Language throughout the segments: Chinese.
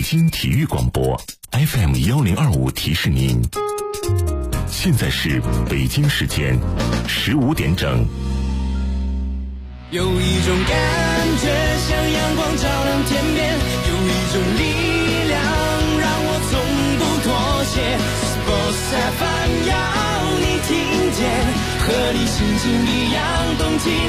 京体育广播 FM1025提示您，现在是北京时间15点整。 有一种感觉像阳光照亮天边，有一种力量让我从不妥协。Sports FM 要你听见，和你心情一样动起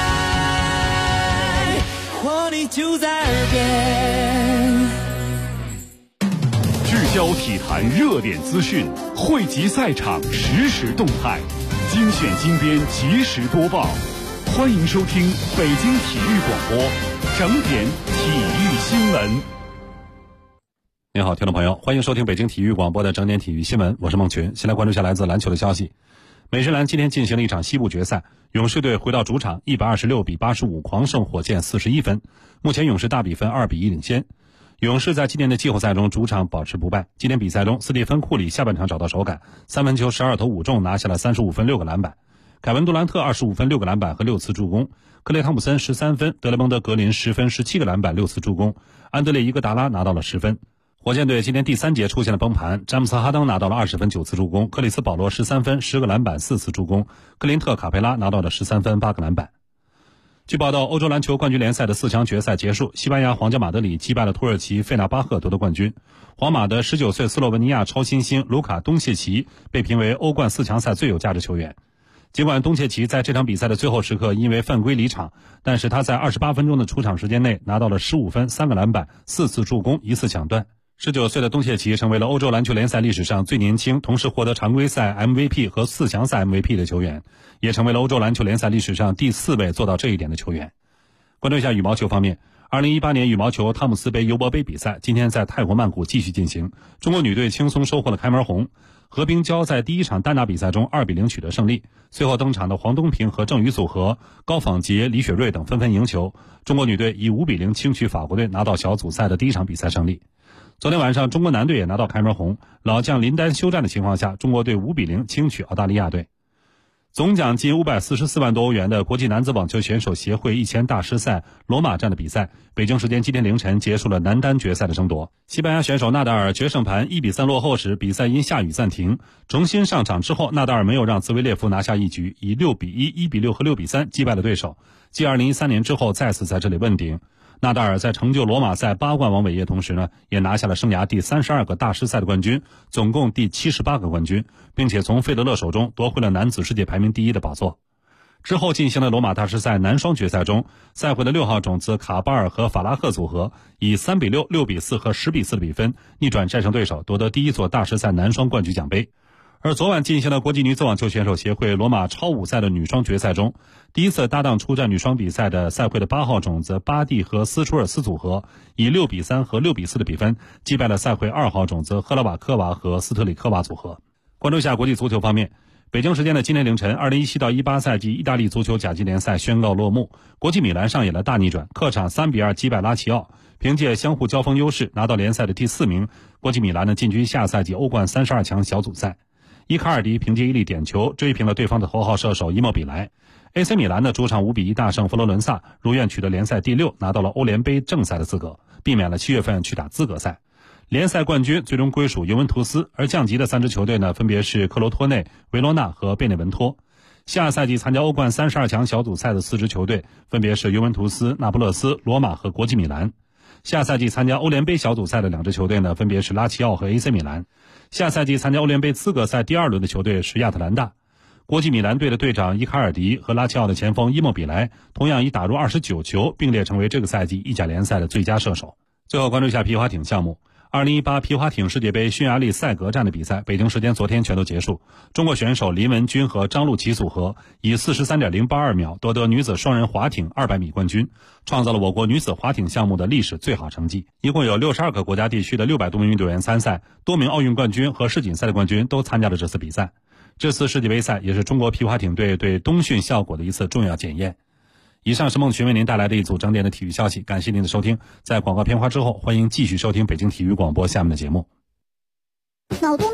来，活力就在耳边。 聚焦体坛热点资讯，汇集赛场实时动态，精选精编及时播报。欢迎收听北京体育广播整点体育新闻。 您好，听众朋友，欢迎收听北京体育广播的整点体育新闻，我是孟群。先来关注一下来自篮球的消息。美职篮今天进行了一场西部决赛，勇士队回到主场126比85狂胜火箭41分，目前勇士大比分2比1领先。勇士在今年的季后赛中主场保持不败，今天比赛中斯蒂芬库里下半场找到手感，三分球12投5中，拿下了35分6个篮板。凯文杜兰特25分6个篮板和6次助攻，克雷汤普森13分，德雷蒙德格林10分17个篮板6次助攻，安德烈伊戈达拉拿到了10分。火箭队今天第3节出现了崩盘，詹姆斯哈登拿到了20分9次助攻，克里斯保罗13分10个篮板4次助攻，克林特卡佩拉拿到了13分8个篮板。据报道，欧洲篮球冠军联赛的4强决赛结束，西班牙皇家马德里击败了土耳其费纳巴赫夺得冠军。皇马的19岁斯洛文尼亚超新星卢卡东切奇被评为欧冠4强赛最有价值球员。尽管东切奇在这场比赛的最后时刻因为犯规离场，但是他在28分钟的出场时间内拿到了15分3个篮板4次助攻1次抢断。19岁的东切奇成为了欧洲篮球联赛历史上最年轻同时获得常规赛 MVP 和4强赛 MVP 的球员，也成为了欧洲篮球联赛历史上第4位做到这一点的球员。关注一下羽毛球方面，2018年羽毛球汤姆斯杯尤伯杯比赛今天在泰国曼谷继续进行，中国女队轻松收获了开门红。何冰娇在第一场单打比赛中2比0取得胜利，随后登场的黄东萍和郑宇组合、高仿杰、李雪芮等纷纷赢球，中国女队以5比0轻取法国队，拿到小组赛的第一场比赛胜利。昨天晚上中国男队也拿到开门红，老将林丹休战的情况下，中国队5比0轻取澳大利亚队。总奖金544万多欧元的国际男子网球选手协会1000大师赛罗马站的比赛，北京时间今天凌晨结束了男单决赛的争夺。西班牙选手纳达尔决胜盘1比3落后时，比赛因下雨暂停，重新上场之后，纳达尔没有让兹维列夫拿下一局，以6比1、1比6和6比3击败了对手，继2013年之后再次在这里问鼎。纳达尔在成就罗马赛8冠王伟业同时呢，也拿下了生涯第32个大师赛的冠军，总共第78个冠军，并且从费德勒手中夺回了男子世界排名第1的宝座。之后进行了罗马大师赛男双决赛中，赛会的6号种子卡巴尔和法拉赫组合以3比6、6比4和10比4的比分逆转战胜对手，夺得第1座大师赛男双冠军奖杯。而昨晚进行了国际女子网球选手协会罗马超5赛的女双决赛中，第一次搭档出战女双比赛的赛会的8号种子巴蒂和斯楚尔斯组合以6比3和6比4的比分击败了赛会2号种子赫拉瓦科娃和斯特里科娃组合。关注一下国际足球方面，北京时间的今天凌晨，2017到18赛季意大利足球甲级联赛宣告落幕，国际米兰上演了大逆转，客场3比2击败拉齐奥，凭借相互交锋优势拿到联赛的第4名，国际米兰呢进军下赛季欧冠32强小组赛。伊卡尔迪凭借一粒点球追平了对方的头号射手伊莫比莱。AC 米兰的主场5比1大胜佛罗伦萨，如愿取得联赛第6，拿到了欧联杯正赛的资格，避免了7月份去打资格赛。联赛冠军最终归属尤文图斯，而降级的3支球队呢，分别是克罗托内、维罗纳和贝内文托。下赛季参加欧冠32强小组赛的4支球队分别是尤文图斯、那不勒斯、罗马和国际米兰。下赛季参加欧联杯小组赛的2支球队呢，分别是拉齐奥和 AC 米兰。下赛季参加欧联杯资格赛第2轮的球队是亚特兰大。国际米兰队的队长伊卡尔迪和拉齐奥的前锋伊莫比莱同样已打入29球，并列成为这个赛季意甲联赛的最佳射手。最后关注一下皮划艇项目。2018皮划艇世界杯匈牙利赛格站的比赛，北京时间昨天全都结束。中国选手林文君和张路琪组合以 43.082 秒夺得女子双人划艇200米冠军，创造了我国女子划艇项目的历史最好成绩。一共有62个国家地区的600多名运动员参赛，多名奥运冠军和世锦赛的冠军都参加了这次比赛。这次世界杯赛也是中国皮划艇队对冬训效果的一次重要检验。以上是孟群为您带来的一组整点的体育消息，感谢您的收听。在广告片花之后，欢迎继续收听北京体育广播下面的节目。 脑洞大开的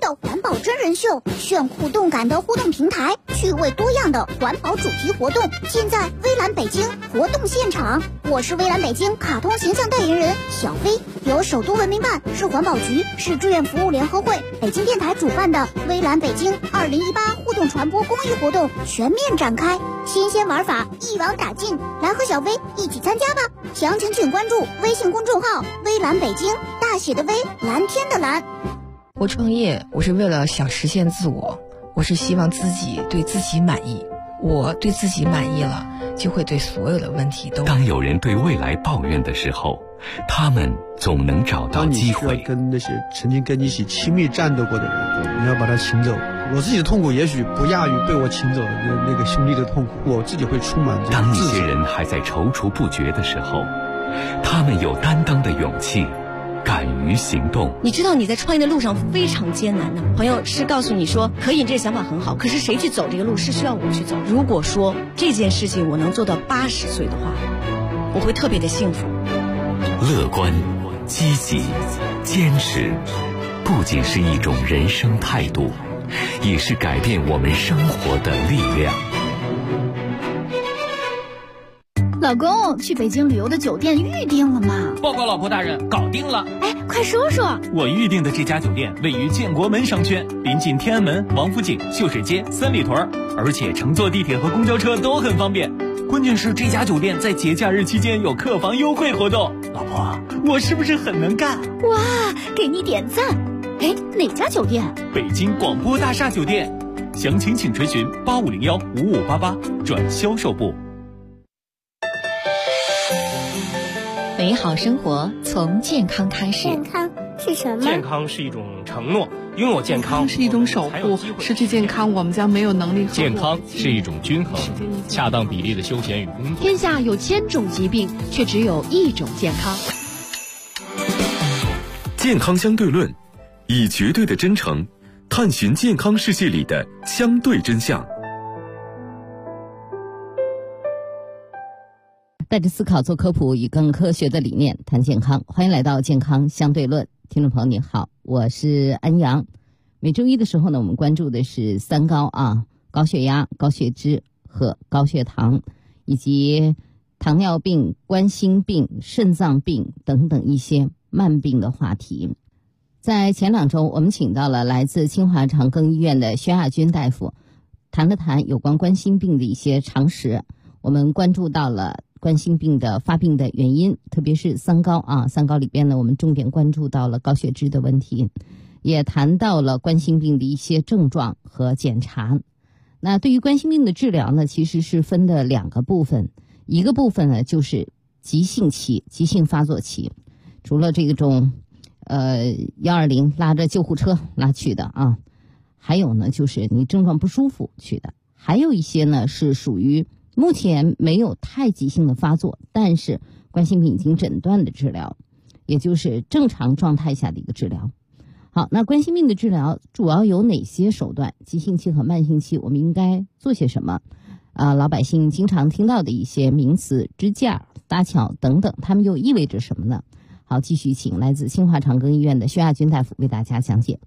的环保真人秀，炫酷动感的互动平台，趣味多样的环保主题活动，尽在微蓝北京活动现场。我是微蓝北京卡通形象代言人小飞，由首都文明办、市环保局、市志愿服务联合会、北京电台主办的微蓝北京2018互动传播公益活动全面展开，新鲜玩法一网打尽，来和小飞一起参加吧！详情请关注微信公众号微蓝北京，大写的微，蓝天的蓝。 我创业，我是为了想实现自我，我是希望自己对自己满意。我对自己满意了，就会对所有的问题都。 当有人对未来抱怨的时候，他们总能找到机会。 当你需要跟那些曾经跟你一起亲密战斗过的人，你要把他请走。我自己的痛苦也许不亚于被我请走的那个兄弟的痛苦，我自己会充满这当一些人还在踌躇不决的时候，他们有担当的勇气，敢于行动。 你知道你在创业的路上非常艰难的，朋友是告诉你说可以，这个想法很好，可是谁去走这个路是需要我去走。如果说这件事情我能做到80岁的话，我会特别的幸福。 乐观、积极、坚持，不仅是一种人生态度，也是改变我们生活的力量。 老公，去北京旅游的酒店预定了吗？ 报告老婆大人，搞定了。 哎，快说说。 我预定的这家酒店位于建国门商圈，临近天安门、王府井、秀水街、三里屯，而且乘坐地铁和公交车都很方便。关键是这家酒店在节假日期间有客房优惠活动。老婆，我是不是很能干？ 哇，给你点赞。哎，哪家酒店？ 北京广播大厦酒店。详情请垂询8501-5588转销售部。 美好生活从健康开始。 健康是什么？ 健康是一种承诺，拥有健康是一种守护，失去健康我们将没有能力。 健康是一种均衡，恰当比例的休闲与工作。 天下有1000种疾病，却只有一种健康。 健康相对论，以绝对的真诚探寻健康世界里的相对真相。 带着思考做科普，以更科学的理念谈健康。欢迎来到健康相对论，听众朋友你好，我是安阳。每周一的时候呢，我们关注的是3高啊，高血压、高血脂和高血糖，以及糖尿病、冠心病、肾脏病等等一些慢病的话题。在前2周，我们请到了来自清华长庚医院的薛亚军大夫，谈了谈有关冠心病的一些常识。我们关注到了冠心病的发病的原因，特别是3高啊，3高里边呢，我们重点关注到了高血脂的问题，也谈到了冠心病的一些症状和检查。那对于冠心病的治疗呢，其实是分的2个部分，一个部分呢就是急性期、急性发作期，除了这种120拉着救护车拉去的啊，还有呢就是你症状不舒服去的，还有一些呢是属于目前没有太急性的发作，但是冠心病已经诊断的治疗，也就是正常状态下的一个治疗。好，那冠心病的治疗主要有哪些手段？急性期和慢性期我们应该做些什么？老百姓经常听到的一些名词，支架、搭桥等等，它们又意味着什么呢？好，继续请来自清华长庚医院的薛亚军大夫为大家讲解。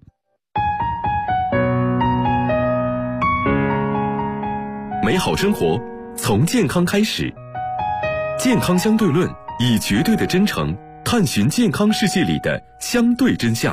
美好生活从健康开始，健康相对论，以绝对的真诚探寻健康世界里的相对真相。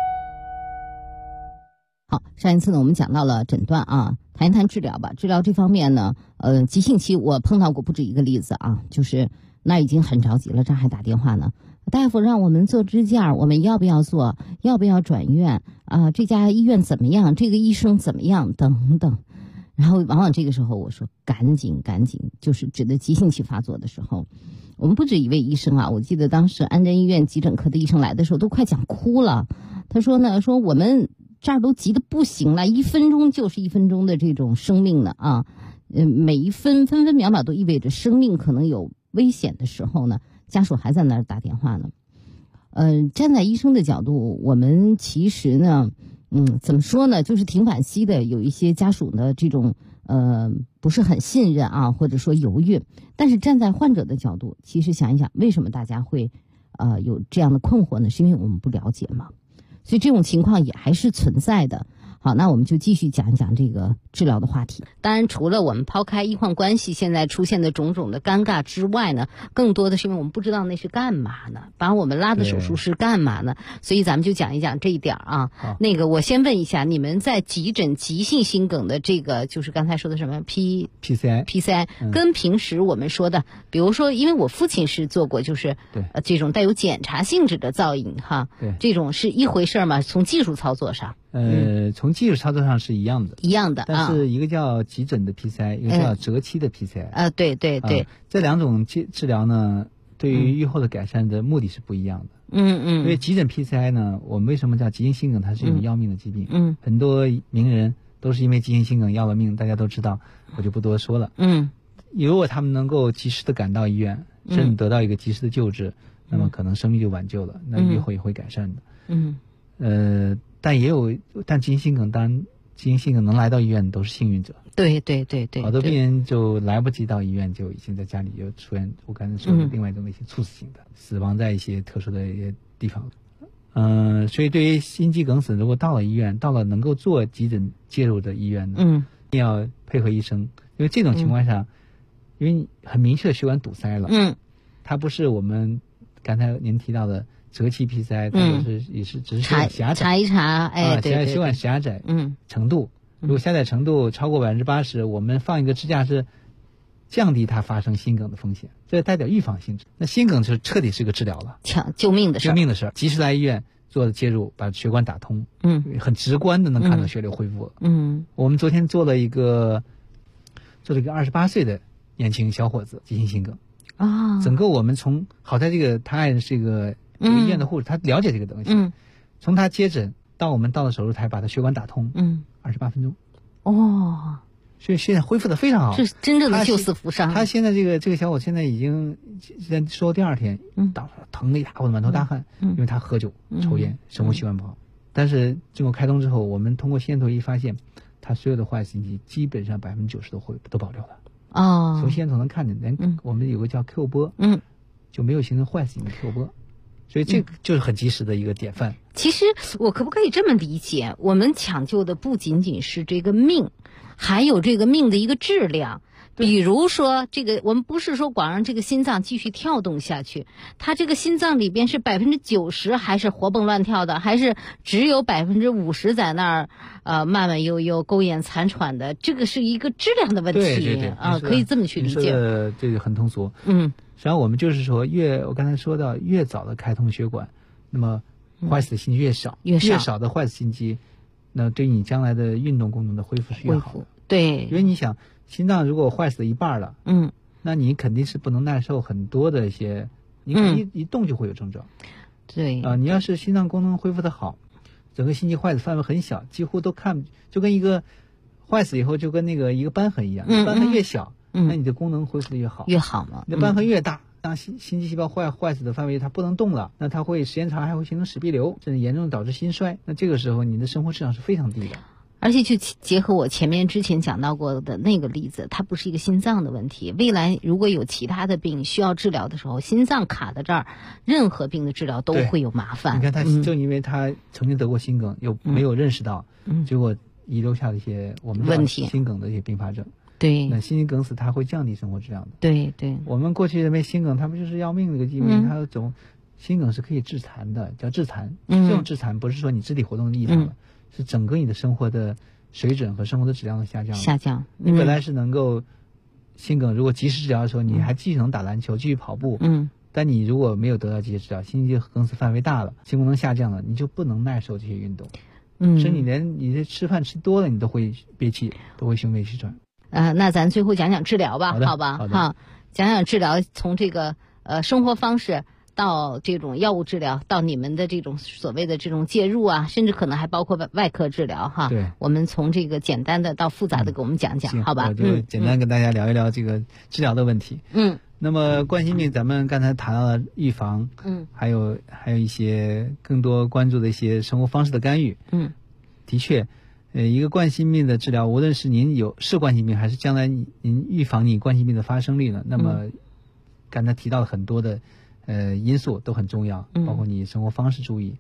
好，上一次呢我们讲到了诊断啊，谈一谈治疗吧。治疗这方面呢，急性期我碰到过不止一个例子啊，就是那已经很着急了，这还打电话呢，大夫让我们做支架，我们要不要做？要不要转院啊？这家医院怎么样？这个医生怎么样？等等。然后往往这个时候我说赶紧，就是指的急性期发作的时候，我们不止一位医生啊，我记得当时安贞医院急诊科的医生来的时候都快讲哭了。他说呢，说我们这儿都急得不行了，1分钟就是1分钟的这种生命呢啊，每一分秒秒都意味着生命可能有危险的时候呢，家属还在那儿打电话呢。站在医生的角度，我们其实呢怎么说呢，就是挺惋惜的，有一些家属的这种不是很信任啊，或者说犹豫。但是站在患者的角度，其实想一想，为什么大家会有这样的困惑呢？是因为我们不了解嘛。 所以这种情况也还是存在的。好，那我们就继续讲一讲这个治疗的话题。当然，除了我们抛开医患关系现在出现的种种的尴尬之外呢，更多的是因为我们不知道那是干嘛呢，把我们拉的手术是干嘛呢？所以咱们就讲一讲这一点啊。那个，我先问一下，你们在急诊急性心梗的这个，就是刚才说的什么 PCI， 跟平时我们说的，比如说，因为我父亲是做过，就是这种带有检查性质的造影哈，这种是一回事吗？从技术操作上？ 从技术操作上是一样的，但是一个叫急诊的 PCI，一个叫择期的 PCI。 对， 这两种治疗呢，对于预后的改善的目的是不一样的。因为急诊 PCI 呢，我们为什么叫急性心梗？它是一种要命的疾病。很多名人都是因为急性心梗要了命，大家都知道，我就不多说了。如果他们能够及时的赶到医院，甚至得到一个及时的救治，那么可能生命就挽救了，那预后也会改善的。但急性心梗，当然急性心梗能来到医院都是幸运者。 对， 好多病人就来不及到医院，就已经在家里就出现我刚才说的另外一种类型猝死性的死亡在一些特殊的一些地方。所以对于心肌梗死，如果到了医院，到了能够做急诊介入的医院呢，一定要配合医生，因为这种情况下，因为很明确的血管堵塞了，它不是我们刚才您提到的择期 PCI， 它也是只是血管狭窄， 查一查， 血管狭窄程度，如果狭窄程度超过80%，我们放一个支架是降低它发生心梗的风险，这带点预防性质。那心梗就彻底是个治疗了， 救命的事， 及时来医院做介入，把血管打通，很直观的能看到血流恢复了。我们昨天做了一个28岁的年轻小伙子急性心梗整个我们从好在他还是一个医院的护士，他了解这个东西。从他接诊到我们到了手术台把他血管打通，28分钟。所以现在恢复的非常好， 是真正的救死扶伤。 他现在这个小伙现在已经说第二天，疼得一塌糊涂，满头大汗，因为他喝酒、抽烟，生活习惯不好。但是经过开通之后，我们通过心电图一发现，他所有的坏死心肌基本上90%都保留了。从心电图能看见，连我们有个叫 Q 波，就没有形成坏死性的 Q 波。所以这个就是很及时的一个典范。 其实我可不可以这么理解，我们抢救的不仅仅是这个命，还有这个命的一个质量。比如说这个，我们不是说光让这个心脏继续跳动下去，它这个心脏里边是90%还是活蹦乱跳的，还是只有50%在那儿慢慢悠悠苟延残喘的，这个是一个质量的问题。 对可以这么去理解。 这个很通俗。实际上我们就是说，我刚才说到越早的开通血管，那么坏死的心肌越少，越少的坏死心肌，那对你将来的运动功能的恢复是越好的。 对， 因为你想，心脏如果坏死一半了，那你肯定是不能耐受很多的一些，你可能一动就会有症状。 对你要是心脏功能恢复的好，整个心肌坏死范围很小，几乎都就跟一个坏死以后就跟那个一个瘢痕一样，瘢痕越小，那你的功能恢复的越好嘛。 你的瘢痕越大，当心肌细胞坏死的范围它不能动了，那它会时间长还会形成室壁瘤，甚至严重导致心衰。那这个时候你的生活质量是非常低的。 而且就结合我之前讲到过的那个例子，它不是一个心脏的问题。未来如果有其他的病需要治疗的时候，心脏卡在这儿，任何病的治疗都会有麻烦。 你看他就因为他曾经得过心梗，又没有认识到，结果遗留下的一些我们问题，心梗的一些并发症。 对， 那心肌梗死它会降低生活质量的。 对， 我们过去认为心梗它不就是要命的一个疾病，它心梗是可以致残的，叫致残。这种致残不是说你肢体活动异常了，是整个你的生活的水准和生活的质量的下降。你本来是能够心梗，如果及时治疗的时候，你还继续能打篮球，继续跑步。但你如果没有得到及时治疗，心肌梗死范围大了，心功能下降了，你就不能耐受这些运动。甚至你连你的吃饭吃多了，你都会憋气，都会胸胃气喘。 那咱最后讲讲治疗吧，好吧？ 好， 讲讲治疗，从这个生活方式到这种药物治疗，到你们的这种所谓的这种介入啊，甚至可能还包括外科治疗哈。 对， 我们从这个简单的到复杂的给我们讲讲，好吧？ 我就简单跟大家聊一聊这个治疗的问题。那么冠心病咱们刚才谈到了预防，还有一些更多关注的一些生活方式的干预。的确。一个冠心病的治疗，无论是您是冠心病，还是将来您预防你冠心病的发生率呢，那么刚才提到了很多的因素都很重要，包括你生活方式注意，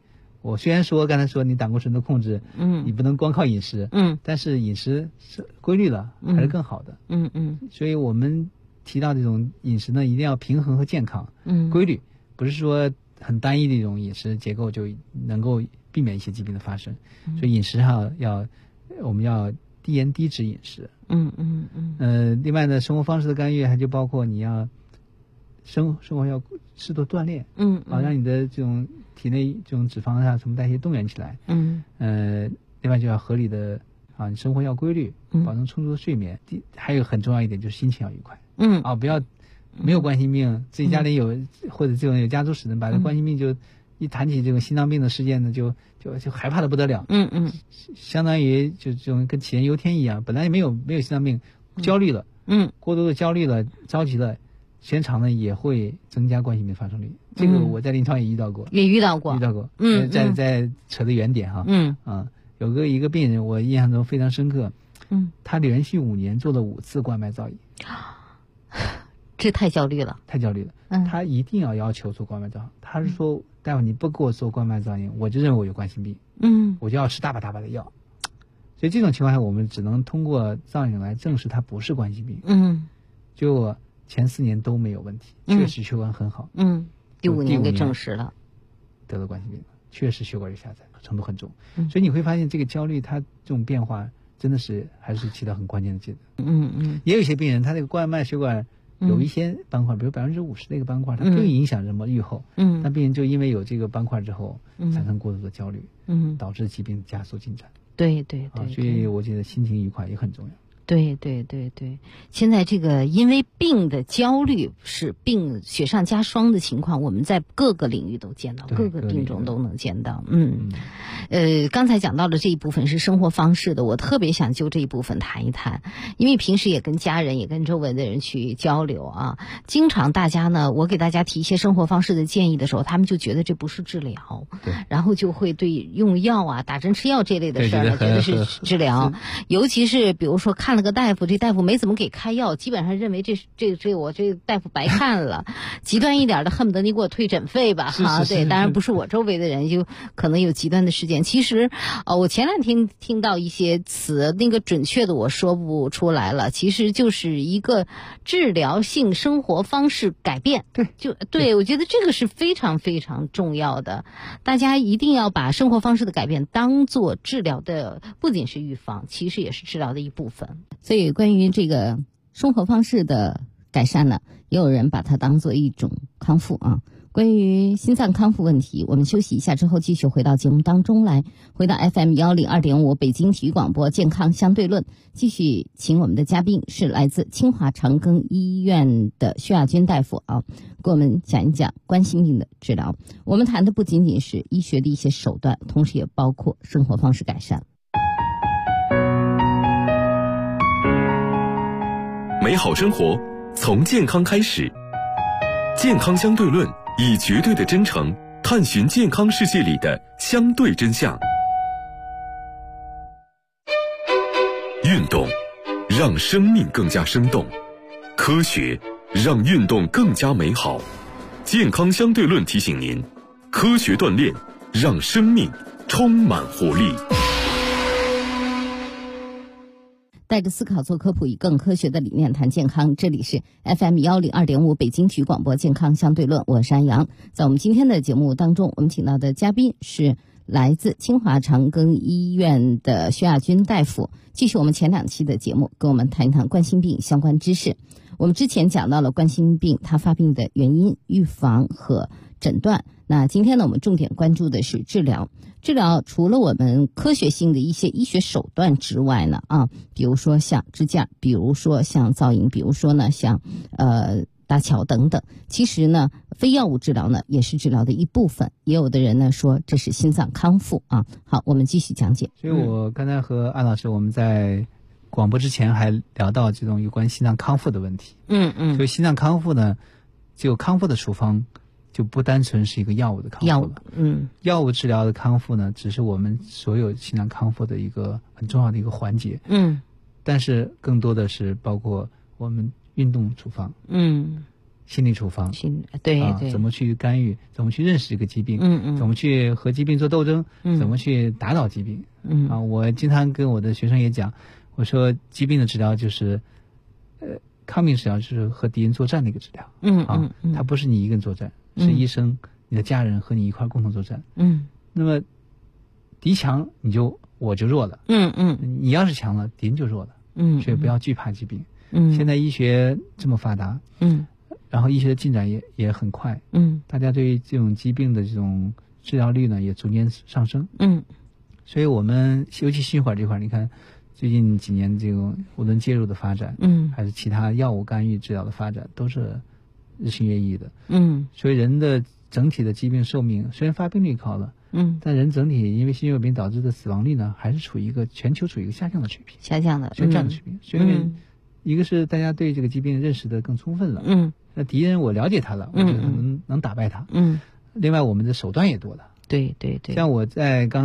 我虽然说刚才说你胆固醇的控制，你不能光靠饮食，但是饮食是规律了还是更好的，所以我们提到这种饮食呢，一定要平衡和健康，规律，不是说很单一的一种饮食结构就能够避免一些疾病的发生，所以饮食上我们要低盐低脂饮食，另外呢，生活方式的干预还就包括你要生活要适度锻炼，让你的这种体内这种脂肪啊什么代谢动员起来，另外就要合理的你生活要规律，保证充足的睡眠，还有很重要一点就是心情要愉快，不要没有冠心病，自己家里有或者这种有家族史的，把这冠心病就一谈起这种心脏病的事件呢，就害怕的不得了，相当于就这种跟杞人忧天一样，本来没有心脏病，焦虑了，过多的焦虑了，着急了，时间长呢也会增加冠心病发生率。这个我在临床也遇到过，再扯得远点哈，有一个病人我印象中非常深刻，他连续5年做了5次冠脉造影， 这太焦虑了， 他一定要求做冠脉造影，他是说大夫你不给我做冠脉造影，我就认为我有冠心病，我就要吃大把的药，所以这种情况下我们只能通过造影来证实他不是冠心病，就前4年都没有问题，确实血管很好， 第5年给证实了， 得了冠心病了，确实血管有下载，程度很重，所以你会发现这个焦虑它这种变化真的是还是起到很关键的作用。也有一些病人他这个冠脉血管有一些斑块，比如50%的一个斑块，它不影响什么预后，但病人就因为有这个斑块之后产生过度的焦虑，导致疾病加速进展。 对， 所以我觉得心情愉快也很重要。 对，现在这个因为病的焦虑是病雪上加霜的情况，我们在各个领域都见到，各个病种都能见到。刚才讲到的这一部分是生活方式的，我特别想就这一部分谈一谈，因为平时也跟家人也跟周围的人去交流啊，经常大家呢，我给大家提一些生活方式的建议的时候，他们就觉得这不是治疗，然后就会对用药啊、打针吃药这类的事儿呢，觉得是治疗，尤其是比如说看了个大夫，这大夫没怎么给开药，基本上认为我这大夫白看了，极端一点的恨不得你给我退诊费吧，对，当然不是我周围的人，就可能有极端的事件。其实我前两天听到一些词，那个准确的我说不出来了，其实就是一个治疗性生活方式改变。对，我觉得这个是非常非常重要的，大家一定要把生活方式的改变当做治疗的，不仅是预防，其实也是治疗的一部分。所以关于这个生活方式的改善呢，也有人把它当做一种康复啊。关于心脏康复问题，我们休息一下之后继续回到节目当中来，回到 FM 102.5北京体育广播健康相对论，继续请我们的嘉宾是来自清华长庚医院的薛亚军大夫啊，给我们讲一讲冠心病的治疗。我们谈的不仅仅是医学的一些手段，同时也包括生活方式改善。 美好生活从健康开始，健康相对论以绝对的真诚探寻健康世界里的相对真相。运动让生命更加生动，科学让运动更加美好。健康相对论提醒您，科学锻炼让生命充满活力。 带着思考做科普，以更科学的理念谈健康。这里是 FM 102.5北京体育广播健康相对论，我是安阳。在我们今天的节目当中，我们请到的嘉宾是来自清华长庚医院的薛亚军大夫，继续我们前2期的节目，跟我们谈一谈冠心病相关知识。我们之前讲到了冠心病它发病的原因、预防和诊断，那今天呢，我们重点关注的是治疗。治疗除了我们科学性的一些医学手段之外呢，比如说像支架，比如说像造影，比如说呢像搭桥等等，其实呢非药物治疗呢也是治疗的一部分。也有的人呢说这是心脏康复啊。好，我们继续讲解。 所以我刚才和安老师我们在广播之前还聊到这种有关心脏康复的问题。所以心脏康复呢，就康复的处方就不单纯是一个药物的康复了。药物治疗的康复呢，只是我们所有心脏康复的一个很重要的一个环节。但是更多的是包括我们运动处方。 心理处方， 对， 怎么去干预，怎么去认识这个疾病，怎么去和疾病做斗争，怎么去打倒疾病，我经常跟我的学生也讲，我说疾病的治疗就是，抗病治疗就是和敌人作战的一个治疗，它不是你一个人作战，是医生、你的家人和你一块共同作战，那么敌强我就弱了，你要是强了，敌人就弱了，所以不要惧怕疾病，现在医学这么发达，然后医学的进展也很快，大家对于这种疾病的这种治疗率呢也逐年上升，所以我们尤其心血管这块，你看最近几年这种无论介入的发展，还是其他药物干预治疗的发展，都是日新月异的，所以人的整体的疾病寿命虽然发病率高了，但人整体因为心血管病导致的死亡率呢，还是全球处于一个下降的水平， 下降的水平，所以一个是大家对这个疾病认识的更充分了，那敌人我了解他了，我觉得能打败他，另外我们的手段也多了， 对， 像我在刚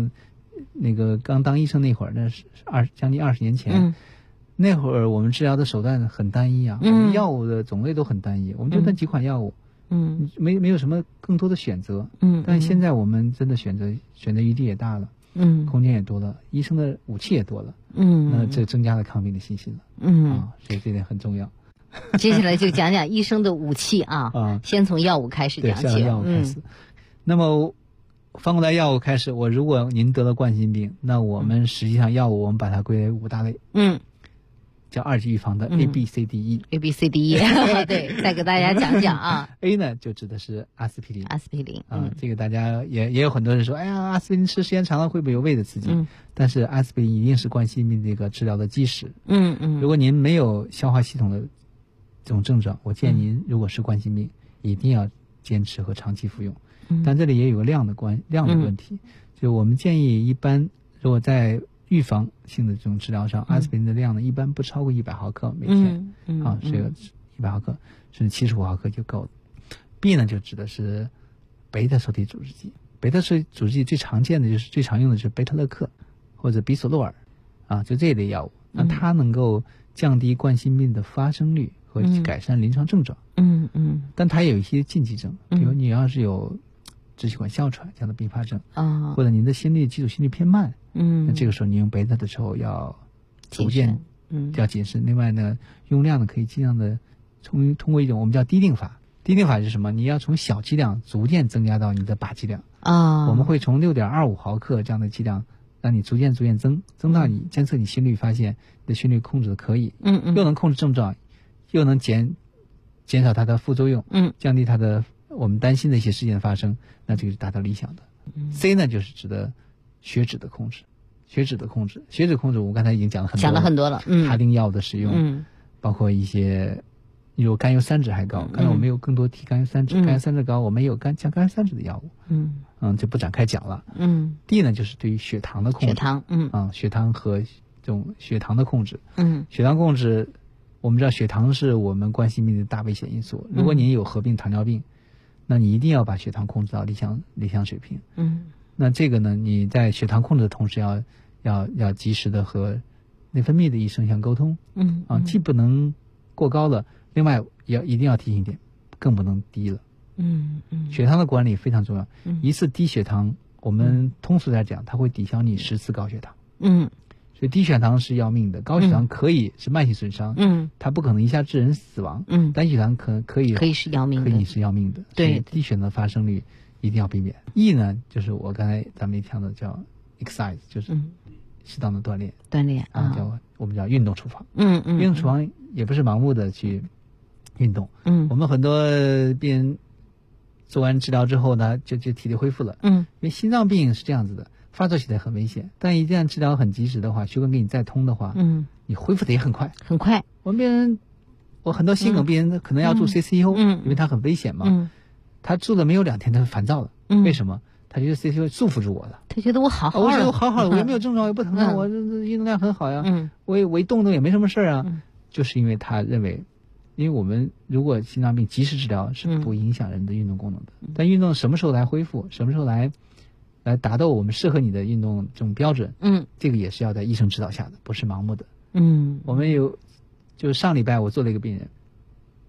当医生那会儿，那是将近20年前，那会儿我们治疗的手段很单一啊，我们药物的种类都很单一，我们就那几款药物，没有什么更多的选择，但现在我们真的选择余地也大了，空间也多了，医生的武器也多了，那这增加了抗病的信心了，所以这点很重要。 接下来就讲讲医生的武器啊，先从药物开始讲起。 对，先从药物开始。那么翻过来药物开始，如果您得了冠心病，那我们实际上药物我们把它归为5大类，叫2级预防的 A B C D E，A B C D E， 对，再给大家讲讲啊。 A 呢就指的是阿司匹林，这个大家也有很多人说，哎呀，阿司匹林吃时间长了会不会有胃的刺激？但是阿司匹林一定是冠心病这个治疗的基石。如果您没有消化系统的这种症状，我建议您如果是冠心病，一定要坚持和长期服用。但这里也有个量的问题，就我们建议一般如果在预防性的这种治疗上，阿司匹林的量呢一般不超过100毫克每天，所以100毫克甚至75毫克就够了。B 呢就指的是贝塔受体阻滞剂，贝塔受体阻滞剂最常用的就是贝特勒克或者比索洛尔，就这一类药物，那它能够降低冠心病的发生率和改善临床症状，但它也有一些禁忌症，比如你要是有支气管哮喘这样的并发症，或者您的基础心率偏慢，那这个时候你用贝塔的时候要逐渐要谨慎。另外呢，用量呢可以尽量的通过一种我们叫低定法。低定法是什么？你要从小剂量逐渐增加到你的靶剂量我们会从6.25毫克这样的剂量，让你逐渐增到你监测你心率，发现你的心率控制的可以，又能控制症状，又能减少它的副作用，降低它的我们担心的一些事件的发生，那这个是达到理想的。C 呢就是指的血脂的控制，我们刚才已经讲了很多了，他汀药物的使用，包括一些如果甘油三酯还高，刚才我们有更多提甘油三酯，甘油三酯高，我们也有降甘油三酯的药物，就不展开讲了。D 呢就是对于血糖的控制，血糖和这种血糖的控制，血糖控制，我们知道血糖是我们冠心病的大危险因素，如果您有合并糖尿病，那你一定要把血糖控制到理想水平。那这个呢，你在血糖控制的同时要及时的和内分泌的医生相沟通。既不能过高了，另外一定要提醒一点，更不能低了。血糖的管理非常重要。一次低血糖，我们通俗来讲，它会抵消你10次高血糖。所以低血糖是要命的，高血糖可以是慢性损伤，它不可能一下致人死亡，但血糖可以是要命的， 对，低血糖的发生率一定要避免。E 呢，就是我刚才咱们也讲的叫 exercise， 就是适当的锻炼我们叫运动处方。运动处方也不是盲目的去运动。我们很多病人做完治疗之后呢，就体力恢复了。因为心脏病是这样子的。发作起来很危险，但一旦治疗很及时的话，血管给你再通的话，你恢复的也很快。我们病人，我很多心梗病人可能要住 CCU，因为他很危险嘛。他住了没有2天，他就烦躁了。为什么？他觉得 CCU 束缚住我了。 他觉得我好好的， 我觉得我好好的，我也没有症状，也不疼啊，我运动量很好呀。我一动也没什么事啊。就是因为他认为，因为我们如果心脏病及时治疗是不影响人的运动功能的，但运动什么时候来恢复，什么时候来达到我们适合你的运动这种标准，这个也是要在医生指导下的，不是盲目的。我们就是上礼拜我做了一个病人，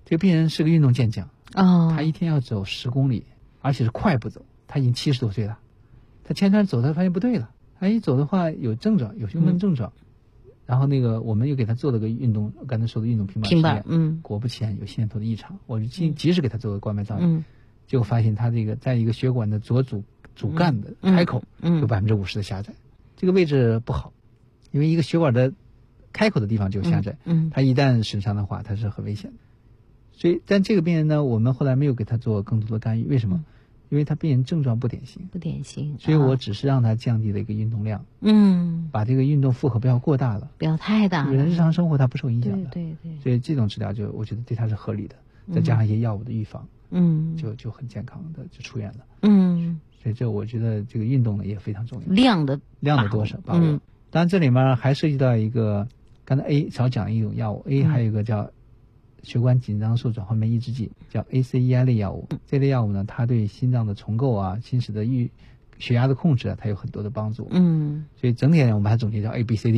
这个病人是个运动健将他一天要走10公里，而且是快步走。他已经70多岁了，他前段走他发现不对了，他一走的话有症状，有胸闷症状。然后我们又给他做了个运动，刚才说的运动平板实验，果不其然有心电图的异常，我就及时给他做个冠脉造影，结果发现他这个在一个血管的左主干的开口有50%的狭窄，这个位置不好，因为一个血管的开口的地方就有狭窄，它一旦损伤的话，它是很危险的。所以，但这个病人呢，我们后来没有给他做更多的干预，为什么？因为他病人症状不典型，所以我只是让他降低了一个运动量，把这个运动负荷不要过大了， 不要太大了， 日常生活他不受影响的， 对， 所以这种治疗我觉得对他是合理的，再加上一些药物的预防，就很健康的就出院了，所以这我觉得这个运动呢也非常重要， 量的多少把握，当然这里面还涉及到一个，刚才 A 少讲一种药物 ，A 还有一个叫血管紧张素转换酶抑制剂，叫 ACEI 类药物。这类药物呢，它对心脏的重构啊、心室的血压的控制啊，它有很多的帮助。所以整体来讲，我们还总结叫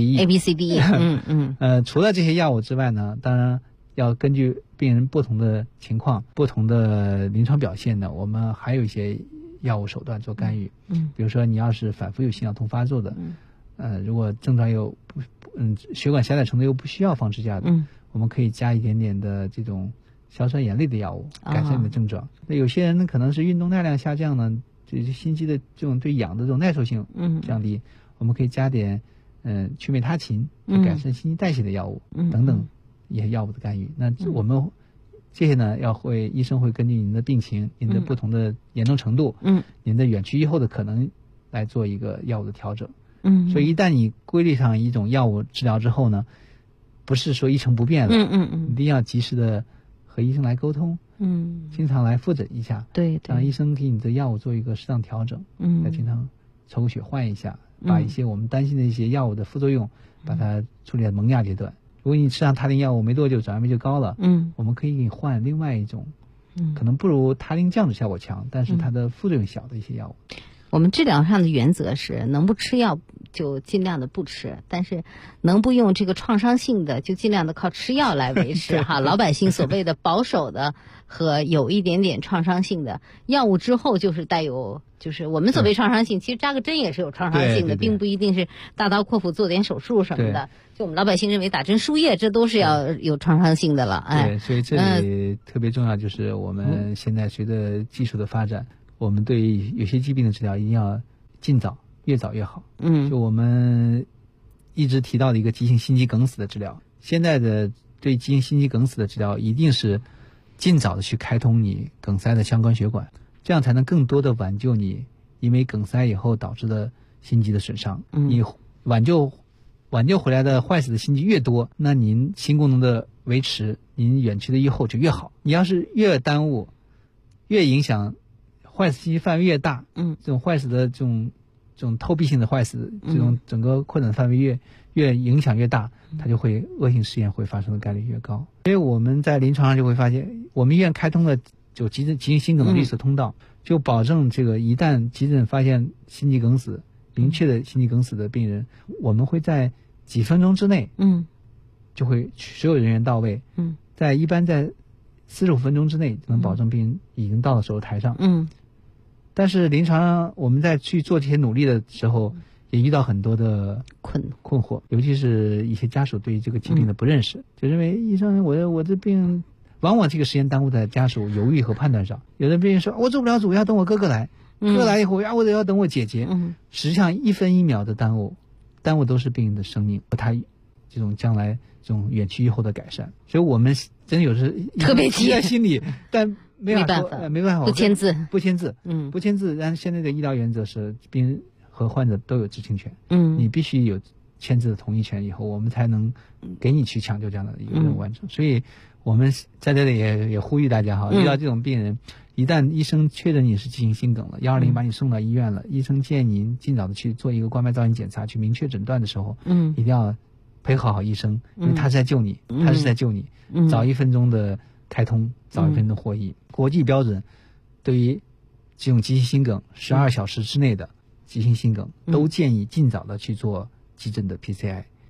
ABCDE。除了这些药物之外呢，当然要根据病人不同的情况、不同的临床表现呢，我们还有一些药物手段做干预。比如说你要是反复有心绞痛发作的，如果症状又血管狭窄程度又不需要放支架的。我们可以加一点点的这种硝酸盐类的药物，改善你的症状。那有些人呢，可能是运动耐量下降呢，就是心肌的这种对氧的这种耐受性降低，我们可以加点曲美他嗪，改善心肌代谢的药物等等一些药物的干预。那我们这些呢，医生会根据您的病情、您的不同的严重程度、您的远期预后的可能来做一个药物的调整。所以一旦你规律上一种药物治疗之后呢，不是说一成不变了，一定要及时的和医生来沟通，经常来复诊一下， 对， 让医生给你的药物做一个适当调整，再经常抽血换一下，把一些我们担心的一些药物的副作用，把它处理在萌芽阶段。如果你吃上他林药物没多久转氨酶就高了，我们可以给你换另外一种，可能不如他林降脂效果强，但是它的副作用小的一些药物。 我们治疗上的原则是，能不吃药就尽量的不吃，但是能不用这个创伤性的就尽量的靠吃药来维持哈。老百姓所谓的保守的和有一点点创伤性的药物之后，就是带有就是我们所谓创伤性，其实扎个针也是有创伤性的，并不一定是大刀阔斧做点手术什么的。就我们老百姓认为打针输液这都是要有创伤性的了， 对，所以这里特别重要就是我们现在随着技术的发展。我们对有些疾病的治疗一定要尽早，越早越好。就我们一直提到的一个急性心肌梗死的治疗，现在的对急性心肌梗死的治疗一定是尽早的去开通你梗塞的相关血管，这样才能更多的挽救你因为梗塞以后导致的心肌的损伤。你挽救回来的坏死的心肌越多，那您心功能的维持，您远期的预后就越好。你要是越耽误，越影响。坏死心肌范围越大，这种坏死的这种透壁性的坏死，这种整个扩展范围越影响越大，它就会恶性试验会发生的概率越高。所以我们在临床上就会发现，我们医院开通了就急性心梗的绿色通道，就保证这个一旦急诊发现心肌梗死，明确的心肌梗死的病人，我们会在几分钟之内，就会所有人员到位，一般在45分钟之内能保证病人已经到了手术台上。但是临床上我们在去做这些努力的时候，也遇到很多的困惑，尤其是一些家属对这个疾病的不认识，就认为医生我这病，往往这个时间耽误在家属犹豫和判断上。有的病人说我做不了主，要等我哥哥来，哥哥来以后我得要等我姐姐。实际上1分1秒的耽误都是病人的生命和他这种将来这种远期预后的改善。所以我们真有时特别急在心里，但没办法， 不签字。 不签字。但现在的医疗原则是，病人和患者都有知情权。你必须有签字的同意权，以后我们才能给你去抢救这样的一个任务完成。所以我们在这里也呼吁大家遇到这种病人，一旦医生确认你是急性心梗了，120把你送到医院了，医生建议您尽早的去做一个冠脉造影检查，去明确诊断的时候，一定要配合好医生，因为他是在救你，早1分钟的开通，早1分钟的获益。国际标准对于这种急性心梗12小时之内的急性心梗，都建议尽早的去做急诊的 PCI。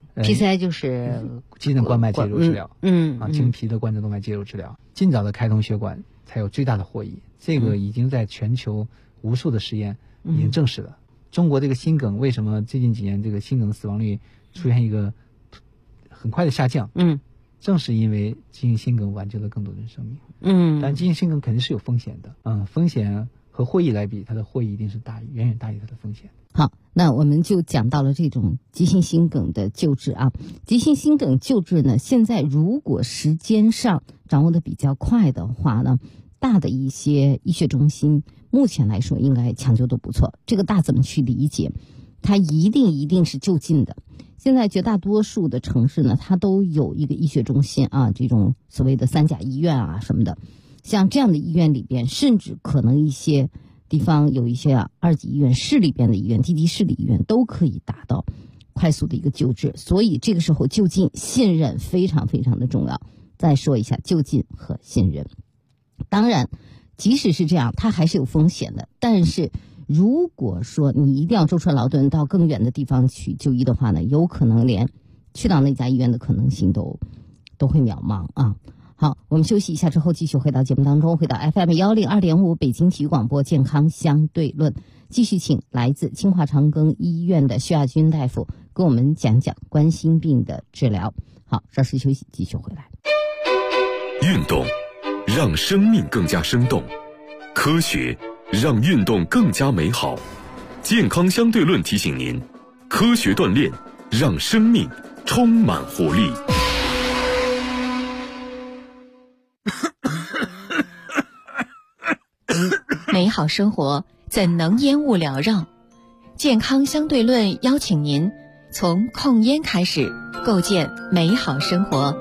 PCI 就是急诊冠脉介入治疗，经皮的冠状动脉介入治疗，尽早的开通血管才有最大的获益。这个已经在全球无数的实验已经证实了。中国这个心梗为什么最近几年这个心梗的死亡率出现一个很快的下降？正是因为急性心梗挽救了更多人生命。但急性心梗肯定是有风险的，风险和获益来比，它的获益一定是远远大于它的风险。 好，那我们就讲到了这种急性心梗的救治啊。急性心梗救治呢，现在如果时间上掌握的比较快的话呢，大的一些医学中心目前来说应该抢救都不错。这个大怎么去理解？它一定是就近的。现在绝大多数的城市呢，它都有一个医学中心啊，这种所谓的3甲医院啊什么的。像这样的医院里边，甚至可能一些地方有一些2级医院、市里边的医院、地级市的医院都可以达到快速的一个救治。所以这个时候就近信任非常非常的重要。再说一下就近和信任。当然即使是这样，它还是有风险的。但是如果说你一定要舟车劳顿到更远的地方去就医的话呢，有可能连去到那家医院的可能性都会渺茫啊。好，我们休息一下之后继续回到节目当中，回到 FM 102.5北京体育广播健康相对论，继续请来自清华长庚医院的徐亚军大夫跟我们讲讲冠心病的治疗。好，稍事休息，继续回来。 运动让生命更加生动，科学让运动更加美好。健康相对论提醒您，科学锻炼让生命充满活力。 美好生活怎能烟雾缭绕？健康相对论邀请您从控烟开始，构建美好生活。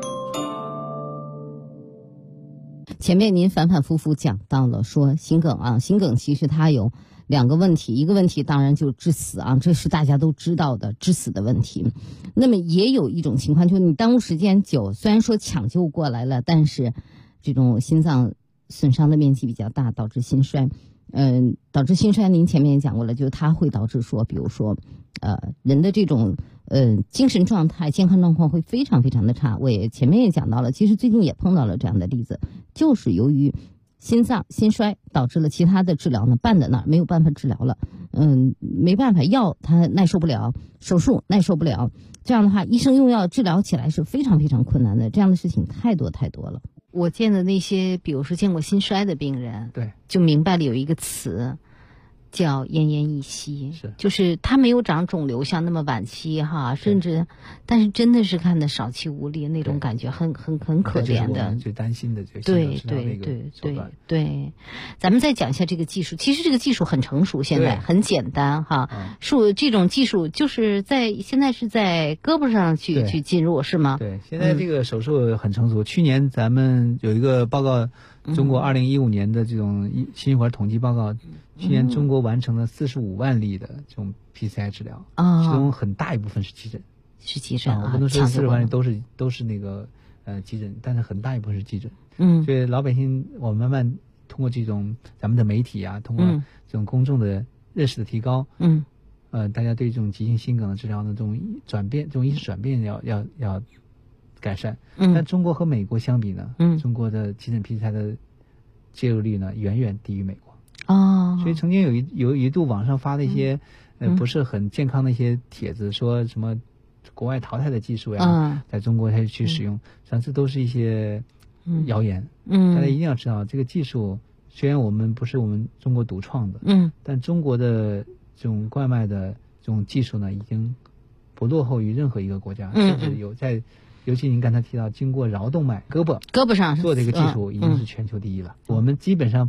前面您反反复复讲到了说心梗啊，心梗其实它有2个问题，一个问题当然就致死啊，这是大家都知道的致死的问题。那么也有一种情况，就是你耽误时间久，虽然说抢救过来了，但是这种心脏损伤的面积比较大，导致心衰。导致心衰您前面也讲过了，就是它会导致说比如说人的这种精神状态健康状况会非常非常的差。我也前面也讲到了，其实最近也碰到了这样的例子，就是由于心脏心衰导致了其他的治疗呢办在那儿没有办法治疗了，没办法，药它耐受不了，手术耐受不了，这样的话医生用药治疗起来是非常非常困难的。这样的事情太多太多了。我见的那些比如说见过心衰的病人， 对， 就明白了有一个词叫奄奄一息，就是他没有长肿瘤像那么晚期哈，甚至但是真的是看得少气无力那种感觉，很可怜的。 最担心的这个对。咱们再讲一下这个技术，其实这个技术很成熟，现在很简单哈。这种技术就是现在是在胳膊上去进入是吗？ 对，现在这个手术很成熟。去年咱们有一个报告，中国2015年的这种心血管统计报告。去年中国完成了45万例的这种 PCI 治疗，其中很大一部分是急诊，我不能说40万例都是那个急诊，但是很大一部分是急诊。所以老百姓我们慢慢通过这种咱们的媒体啊，通过这种公众的认识的提高，大家对这种急性心梗的治疗的这种转变，这种意识转变要改善。但中国和美国相比呢，中国的急诊 PCI 的介入率呢远远低于美国。所以曾经有一度网上发了一些不是很健康的一些帖子，说什么国外淘汰的技术呀，在中国才去使用，实际上这都是一些谣言。大家一定要知道，这个技术虽然不是我们中国独创的，但中国的这种冠脉的这种技术呢，已经不落后于任何一个国家，甚至有在。尤其您刚才提到，经过桡动脉胳膊上做这个技术，已经是全球第一了。我们基本上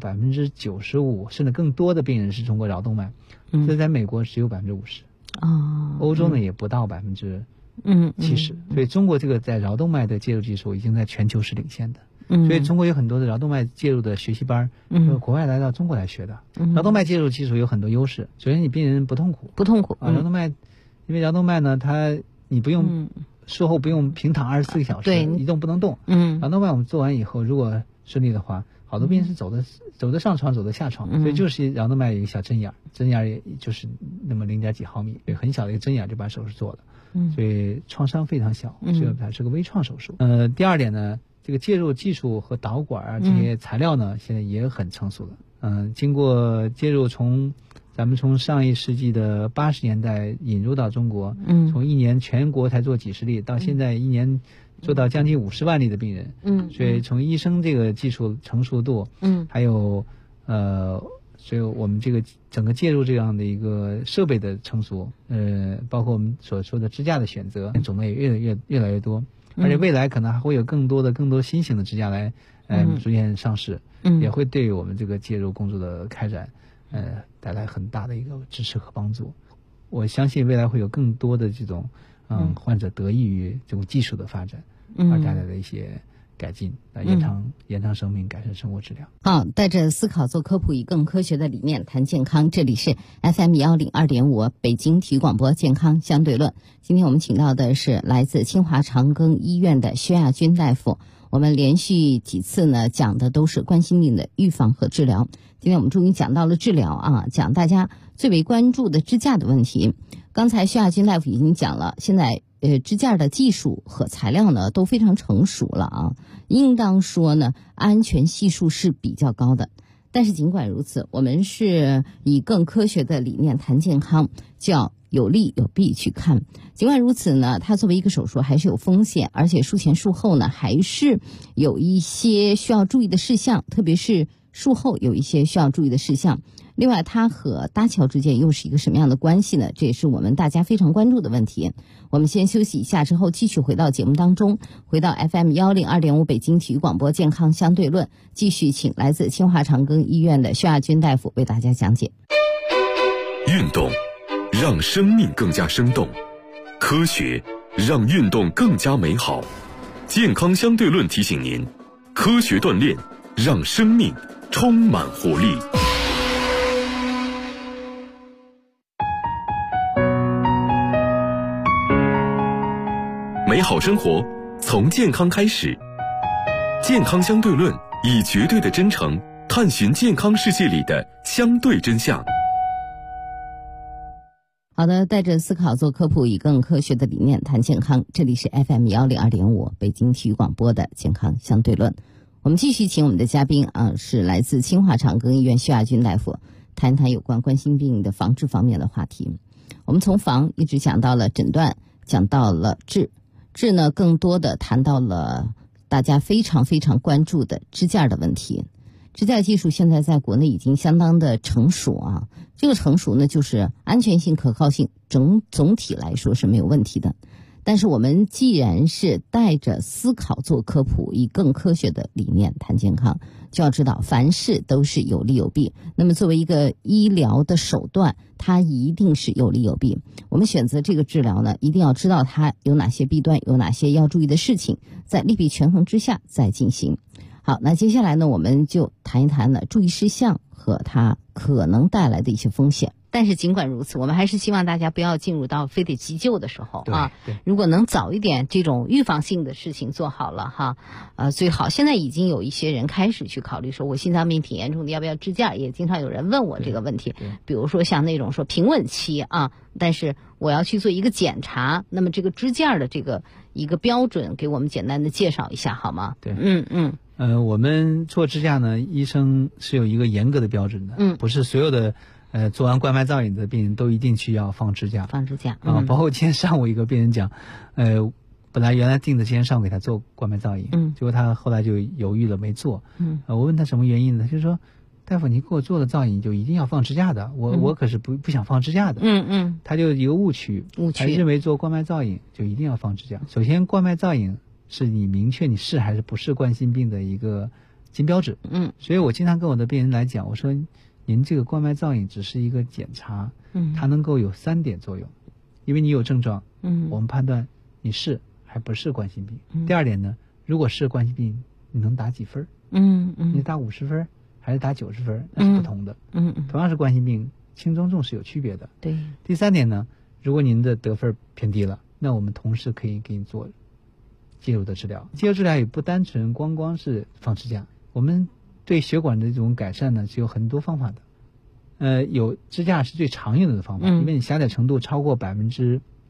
95%甚至更多的病人是通过桡动脉，这在美国只有50%，欧洲呢也不到70%。所以中国这个在桡动脉的介入技术已经在全球是领先的。所以中国有很多的桡动脉介入的学习班，国外来到中国来学的。桡动脉介入技术有很多优势，首先你病人不痛苦桡动脉，因为桡动脉呢，你不用。术后不用平躺24个小时，一动不能动。桡动脉我们做完以后，如果顺利的话，好多病人是走得上床，走得下床，所以就是桡动脉有一个小针眼，针眼也就是那么0.几毫米，很小的一个针眼就把手术做了。 所以创伤非常小，所以它是个微创手术。第二点呢，这个介入技术和导管啊这些材料呢，现在也很成熟了。经过介入咱们从上一世纪的80年代引入到中国，从一年全国才做几十例，到现在一年做到将近50万例的病人，所以从医生这个技术成熟度，还有所以我们这个整个介入这样的一个设备的成熟，包括我们所说的支架的选择种类越来越多，而且未来可能还会有更多新型的支架来逐渐上市，也会对我们这个介入工作的开展带来很大的一个支持和帮助。我相信未来会有更多的这种患者得益于这种技术的发展而带来的一些改进，延长生命，改善生活质量。 好，带着思考做科普，以更科学的理念谈健康。这里是 FM102.5 北京体育广播健康相对论。今天我们请到的是来自清华长庚医院的薛亚军大夫。我们连续几次呢讲的都是冠心病的预防和治疗。今天我们终于讲到了治疗啊，讲大家最为关注的支架的问题。刚才薛亚军大夫已经讲了，现在支架的技术和材料呢都非常成熟了啊，应当说呢安全系数是比较高的。但是尽管如此，我们是以更科学的理念谈健康，叫有利有弊去看。尽管如此呢，它作为一个手术还是有风险，而且术前术后呢还是有一些需要注意的事项，特别是术后有一些需要注意的事项。另外，它和搭桥之间又是一个什么样的关系呢？这也是我们大家非常关注的问题。我们先休息一下，之后继续回到节目当中，回到 FM102.5 北京体育广播健康相对论，继续请来自清华长庚医院的薛亚军大夫为大家讲解。 运动让生命更加生动，科学让运动更加美好。健康相对论提醒您，科学锻炼让生命充满活力。美好生活从健康开始，健康相对论以绝对的真诚探寻健康世界里的相对真相。 好的，带着思考做科普，以更科学的理念谈健康。这里是 FM102.5 北京体育广播的健康相对论。我们继续请我们的嘉宾是来自清华长庚医院薛亚军大夫，谈一谈有关冠心病的防治方面的话题。我们从防一直讲到了诊断，讲到了治呢更多的谈到了大家非常非常关注的支架的问题。支架技术现在在国内已经相当的成熟啊，这个成熟呢就是安全性可靠性总体来说是没有问题的。但是我们既然是带着思考做科普，以更科学的理念谈健康，就要知道凡事都是有利有弊。那么作为一个医疗的手段，它一定是有利有弊。我们选择这个治疗呢，一定要知道它有哪些弊端，有哪些要注意的事情，在利弊权衡之下再进行。好，那接下来呢，我们就谈一谈呢注意事项和它可能带来的一些风险。但是尽管如此，我们还是希望大家不要进入到非得急救的时候啊。如果能早一点这种预防性的事情做好了哈，最好。现在已经有一些人开始去考虑说，我心脏病挺严重的，要不要支架？也经常有人问我这个问题。比如说像那种说平稳期啊，但是我要去做一个检查，那么这个支架的这个一个标准，给我们简单的介绍一下好吗？ 对，我们做支架呢，医生是有一个严格的标准的，不是所有的做完冠脉造影的病人都一定需要放支架。包括今天上午一个病人讲，本来原来定的今天上午给他做冠脉造影，结果他后来就犹豫了没做。我问他什么原因呢？他就说，大夫你给我做了造影就一定要放支架的，我可是不想放支架的。他就一个误区，他认为做冠脉造影就一定要放支架。首先冠脉造影是你明确你是还是不是冠心病的一个金标志。所以我经常跟我的病人来讲，我说您这个冠脉造影只是一个检查，它能够有3点作用。因为你有症状，我们判断你是还不是冠心病。第二点呢，如果是冠心病，你能打几分？你打50分还是打90分？那是不同的。同样是冠心病，轻中重是有区别的。 对。 第3点呢，如果您的得分偏低了，那我们同时可以给你做介入的治疗。介入治疗也不单纯光是放支架，我们对血管的这种改善呢是有很多方法的。有支架是最常用的方法，因为你狭窄程度超过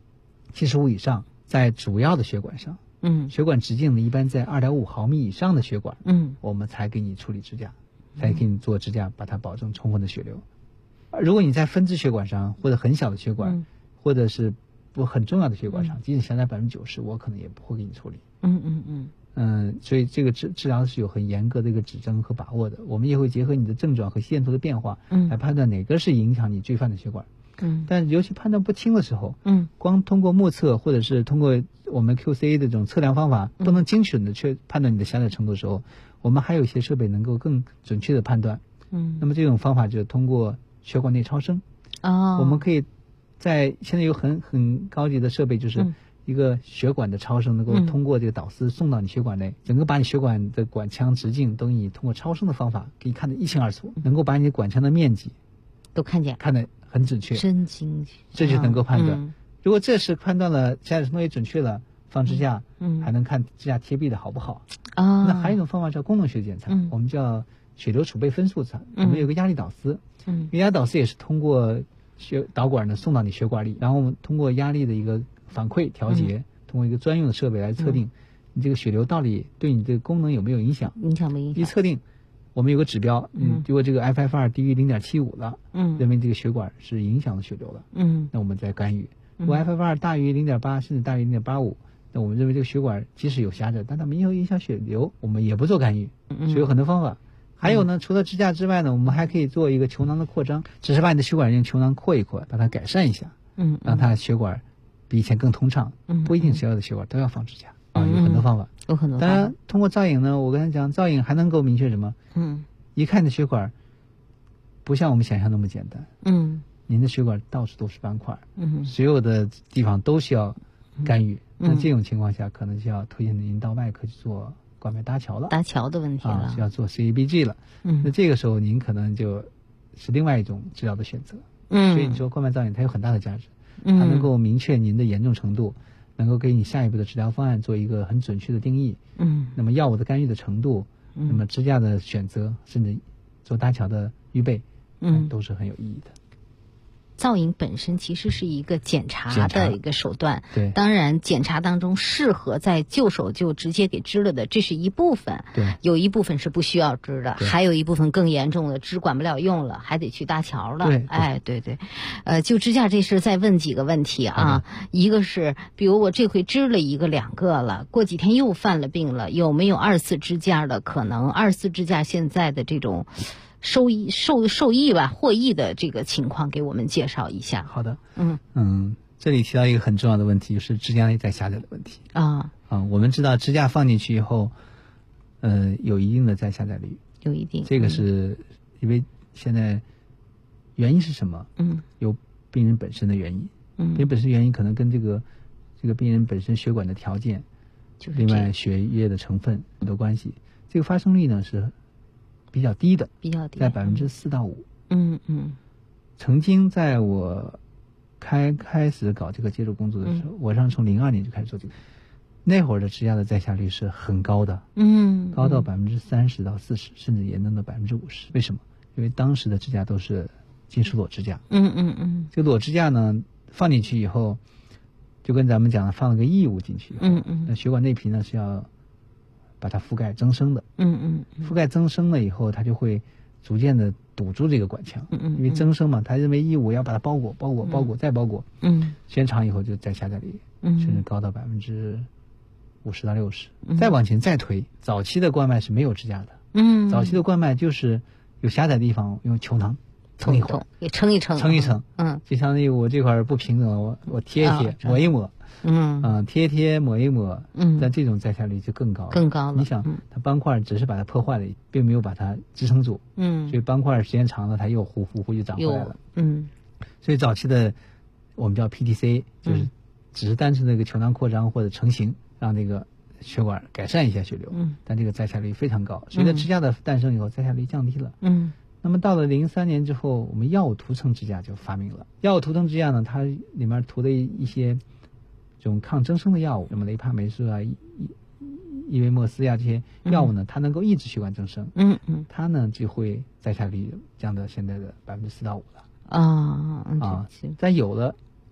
75以上，在主要的血管上，血管直径呢一般在2.5毫米以上的血管，我们才给你处理支架，才给你做支架，把它保证充分的血流。如果你在分支血管上或者很小的血管，或者是不很重要的血管上，即使狭窄90%，我可能也不会给你处理。所以这个治疗是有很严格的一个指征和把握的。我们也会结合你的症状和线图的变化，来判断哪个是影响你罪犯的血管。但尤其判断不清的时候，光通过目测或者是通过我们 QCA 的这种测量方法，不能精准的去判断你的狭窄程度的时候，我们还有一些设备能够更准确的判断。那么这种方法就是通过血管内超声。我们可以现在有很高级的设备，就是一个血管的超声，能够通过这个导丝送到你血管内，整个把你血管的管腔直径都给你通过超声的方法给你看得一清二楚，能够把你的管腔的面积都看见， 看得很准确， 真精确， 这就能够判断。如果这是判断了狭窄程度也准确了，放支架，还能看支架贴壁的好不好。那还有一种方法叫功能学检查，我们叫血流储备分数查。我们有个压力导丝，压力导丝也是通过导管呢送到你血管里，然后我们通过压力的一个反馈调节，通过一个专用的设备来测定你这个血流到底对你的功能有没有影响。 影响没影响？ 一测定，我们有个指标，如果这个 FFR 低于0.75了，认为这个血管是影响了血流了，那我们再干预。如果 FFR 大于0.8甚至大于0.85，那我们认为这个血管即使有狭窄，但它没有影响血流，我们也不做干预。所以有很多方法。还有呢，除了支架之外呢，我们还可以做一个球囊的扩张，只是把你的血管用球囊扩一扩，把它改善一下，让它血管比以前更通畅。不一定所有的血管都要放支架有很多方法， 有很多方法。 当然，通过造影呢，我刚才讲造影还能够明确什么？一看你的血管不像我们想象那么简单。您的血管到处都是斑块，所有的地方都需要干预。那这种情况下，可能就要推荐您到外科去做冠脉搭桥了， 搭桥的问题了， 需要做 CABG 了。那这个时候您可能就是另外一种治疗的选择。所以你说冠脉造影它有很大的价值，它能够明确您的严重程度，能够给你下一步的治疗方案做一个很准确的定义。那么药物的干预的程度，那么支架的选择，甚至做搭桥的预备，都是很有意义的。 造影本身其实是一个检查的一个手段， 对， 当然检查当中适合在就手就直接给支了的，这是一部分， 对， 有一部分是不需要支的，还有一部分更严重的支管不了用了，还得去搭桥了，对，就支架这事再问几个问题啊，一个是比如我这回支了1个2个了，过几天又犯了病了，有没有2次支架的可能？2次支架现在的这种受益吧，获益的这个情况给我们介绍一下。 好的，这里提到一个很重要的问题，就是支架内在狭窄的问题我们知道支架放进去以后，有一定的再狭窄率， 有一定， 这个是因为现在原因是什么？有病人本身的原因，病人本身原因可能跟这个病人本身血管的条件，另外血液的成分很多关系。这个发生率呢是比较低的，在4%到5%。曾经在我开始搞这个接触工作的时候，我从02年就开始做这个，那会儿的支架的再狭率是很高的，高到30%到40%，甚至严重到50%。为什么？因为当时的支架都是金属裸支架。这个裸支架呢放进去以后，就跟咱们讲的放了个异物进去以后，那血管内皮呢是要把它覆盖增生的，覆盖增生了以后，它就会逐渐的堵住这个管腔，因为增生嘛，它认为异物要把它包裹再包裹，时间长以后就在狭窄率，甚至高到50%到60%，再往前再推，早期的冠脉是没有支架的，早期的冠脉就是有狭窄地方用球囊撑一会儿， 也撑一撑， 就相当于我这块不平整了，我贴一贴，抹一抹。贴一贴抹一抹，但这种再狭率就更高了。你想，它斑块只是把它破坏了，并没有把它支撑住，所以斑块时间长了，它又糊就长回来了。所以早期的我们叫 PTC， 就是只是单纯的一个球囊扩张或者成型，让这个血管改善一下血流，但这个再狭率非常高。随着支架的诞生以后，再狭率降低了。那么到了03年之后，我们药物涂层支架就发明了。药物涂层支架呢，它里面涂的一些这种抗增生的药物，什么雷帕霉素啊、伊维莫斯呀这些药物呢，它能够抑制血管增生。它呢就会再狭率降到现在的4%到5%了。但有了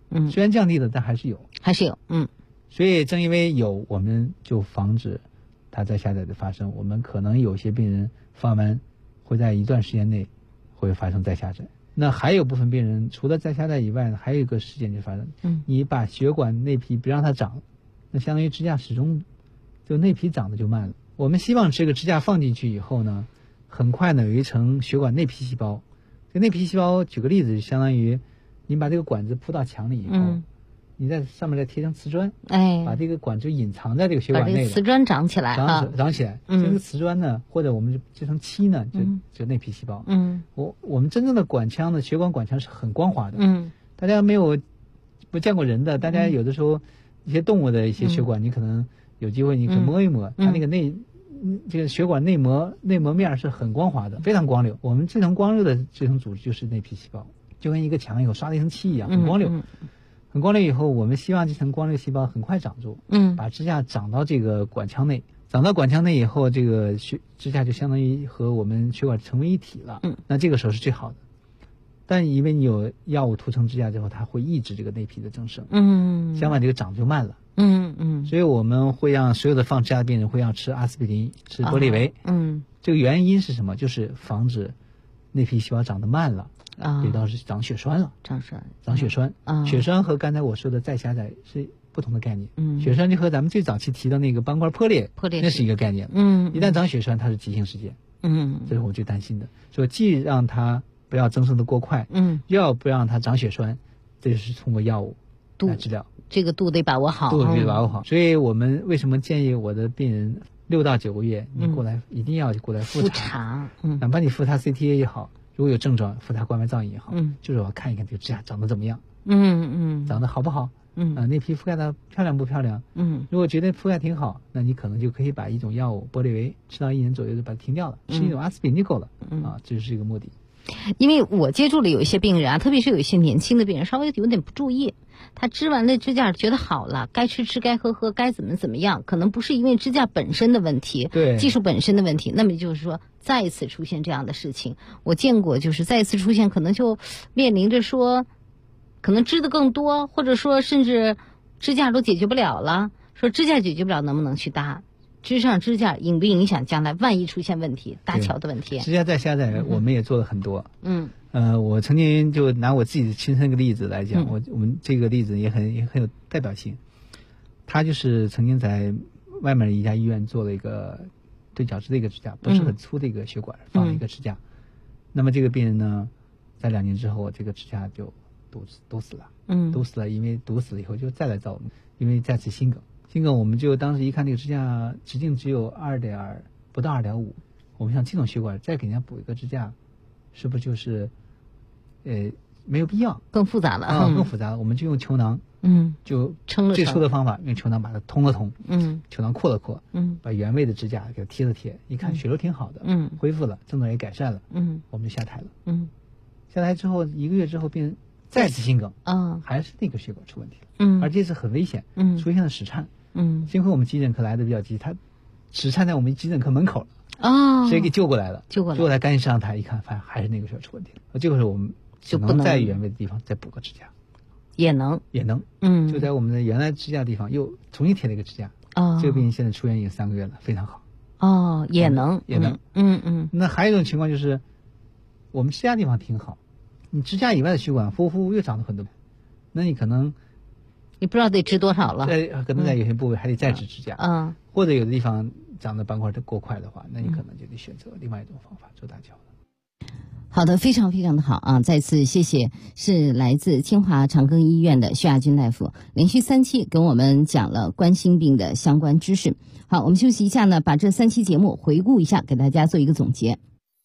虽然降低了，但还是有。所以正因为有，我们就防止它再下载的发生。我们可能有些病人放完会在一段时间内会发生再下载。那还有部分病人除了再下载以外呢，还有一个事件就发生，你把血管内皮不让它长，那相当于支架始终就内皮长得就慢了。我们希望这个支架放进去以后呢，很快呢有一层血管内皮细胞。这内皮细胞举个例子，就相当于你把这个管子铺到墙里以后，你在上面再贴上瓷砖，把这个管子隐藏在这个血管内， 把这个瓷砖长起来， 长起来。这个瓷砖呢，或者我们这层漆呢，就内皮细胞。我们真正的管腔的血管管腔是很光滑的。大家不见过人的，大家有的时候一些动物的一些血管，你可能有机会你可以摸一摸，它那个这个血管内膜面是很光滑的，非常光溜。我们这层光溜的这层组织就是内皮细胞，就跟一个墙以后刷了一层漆一样，很光溜。很光溜以后，我们希望这层光溜细胞很快长住，把支架长到这个管腔内。长到管腔内以后，这个支架就相当于和我们血管成为一体了。那这个时候是最好的。但因为你有药物涂成支架之后，它会抑制这个内皮的增生。相反这个长就慢了。所以我们会让所有的放支架的病人会要吃阿司匹林、吃玻利维。这个原因是什么？就是防止内皮细胞长得慢了。也倒是长血栓了，长血栓。血栓和刚才我说的再下载是不同的概念。血栓就和咱们最早期提到那个斑块破裂那是一个概念。一旦长血栓，它是急性事件。这是我最担心的。所以既让它不要增生的过快，又不让它长血栓，这就是通过药物来治疗。 这个度得把握好， 所以我们为什么建议我的病人6到9个月你过来，一定要过来复查，哪怕你复查 CTA 也好。如果有症状，复查冠脉造影也好，就是我看一看这个支架长得怎么样，长得好不好，内皮覆盖的漂亮不漂亮，如果觉得覆盖挺好，那你可能就可以把一种药物玻利维吃到1年左右就把它停掉了，吃一种阿司匹林就够了，这就是一个目的。 因为我接触了有一些病人啊，特别是有一些年轻的病人，稍微有点不注意，他织完了支架觉得好了，该吃吃该喝喝该怎么样，可能不是因为支架本身的问题，技术本身的问题，那么就是说再一次出现这样的事情，我见过，就是再一次出现可能就面临着说可能织的更多，或者说甚至支架都解决不了了，说支架解决不了能不能去搭，支上支架影不影响将来万一出现问题搭桥的问题。 支架再下载我们也做了很多。我曾经就拿我自己的亲身的例子来讲，我们这个例子也很有代表性。他就是曾经在外面一家医院做了一个对角质的一个支架，不是很粗的一个血管放了一个支架。那么这个病人呢，在2年之后，这个支架就堵死了。堵死了，因为堵死了以后就再来找我们，因为再次心梗，我们就当时一看这个支架直径只有不到2.5，我们想这种血管再给人家补一个支架，是不是就是没有必要， 更复杂了更复杂了。我们就用球囊，就撑了最初的方法，用球囊把它通了通，球囊扩了扩，把原位的支架给它贴了贴，一看血流挺好的，恢复了，症状也改善了，我们就下台了，下台之后1个月之后，病人再次心梗，还是那个血管出问题了，而这次很危险，出现了室颤，幸亏我们急诊科来的比较急，他室颤在我们急诊科门口了，谁给救过来了？救过来赶紧上台一看，发现还是那个血管出问题了，这个时候我们只能在原位的地方再补个支架， 也能， 就在我们的原来支架地方又重新贴了一个支架，这个病人现在出院已经3个月了，非常好， 也能， 那还有一种情况就是，我们支架地方挺好，你支架以外的血管忽又长了很多，那你可能你不知道得织多少了， 可能在有些部位还得再织支架，或者有的地方长的斑块过快的话，那你可能就得选择另外一种方法做搭桥了。 好的，非常非常的好啊！再次谢谢，是来自清华长庚医院的薛亚军大夫，连续3期跟我们讲了冠心病的相关知识。好，我们休息一下呢，把这3期节目回顾一下，给大家做一个总结。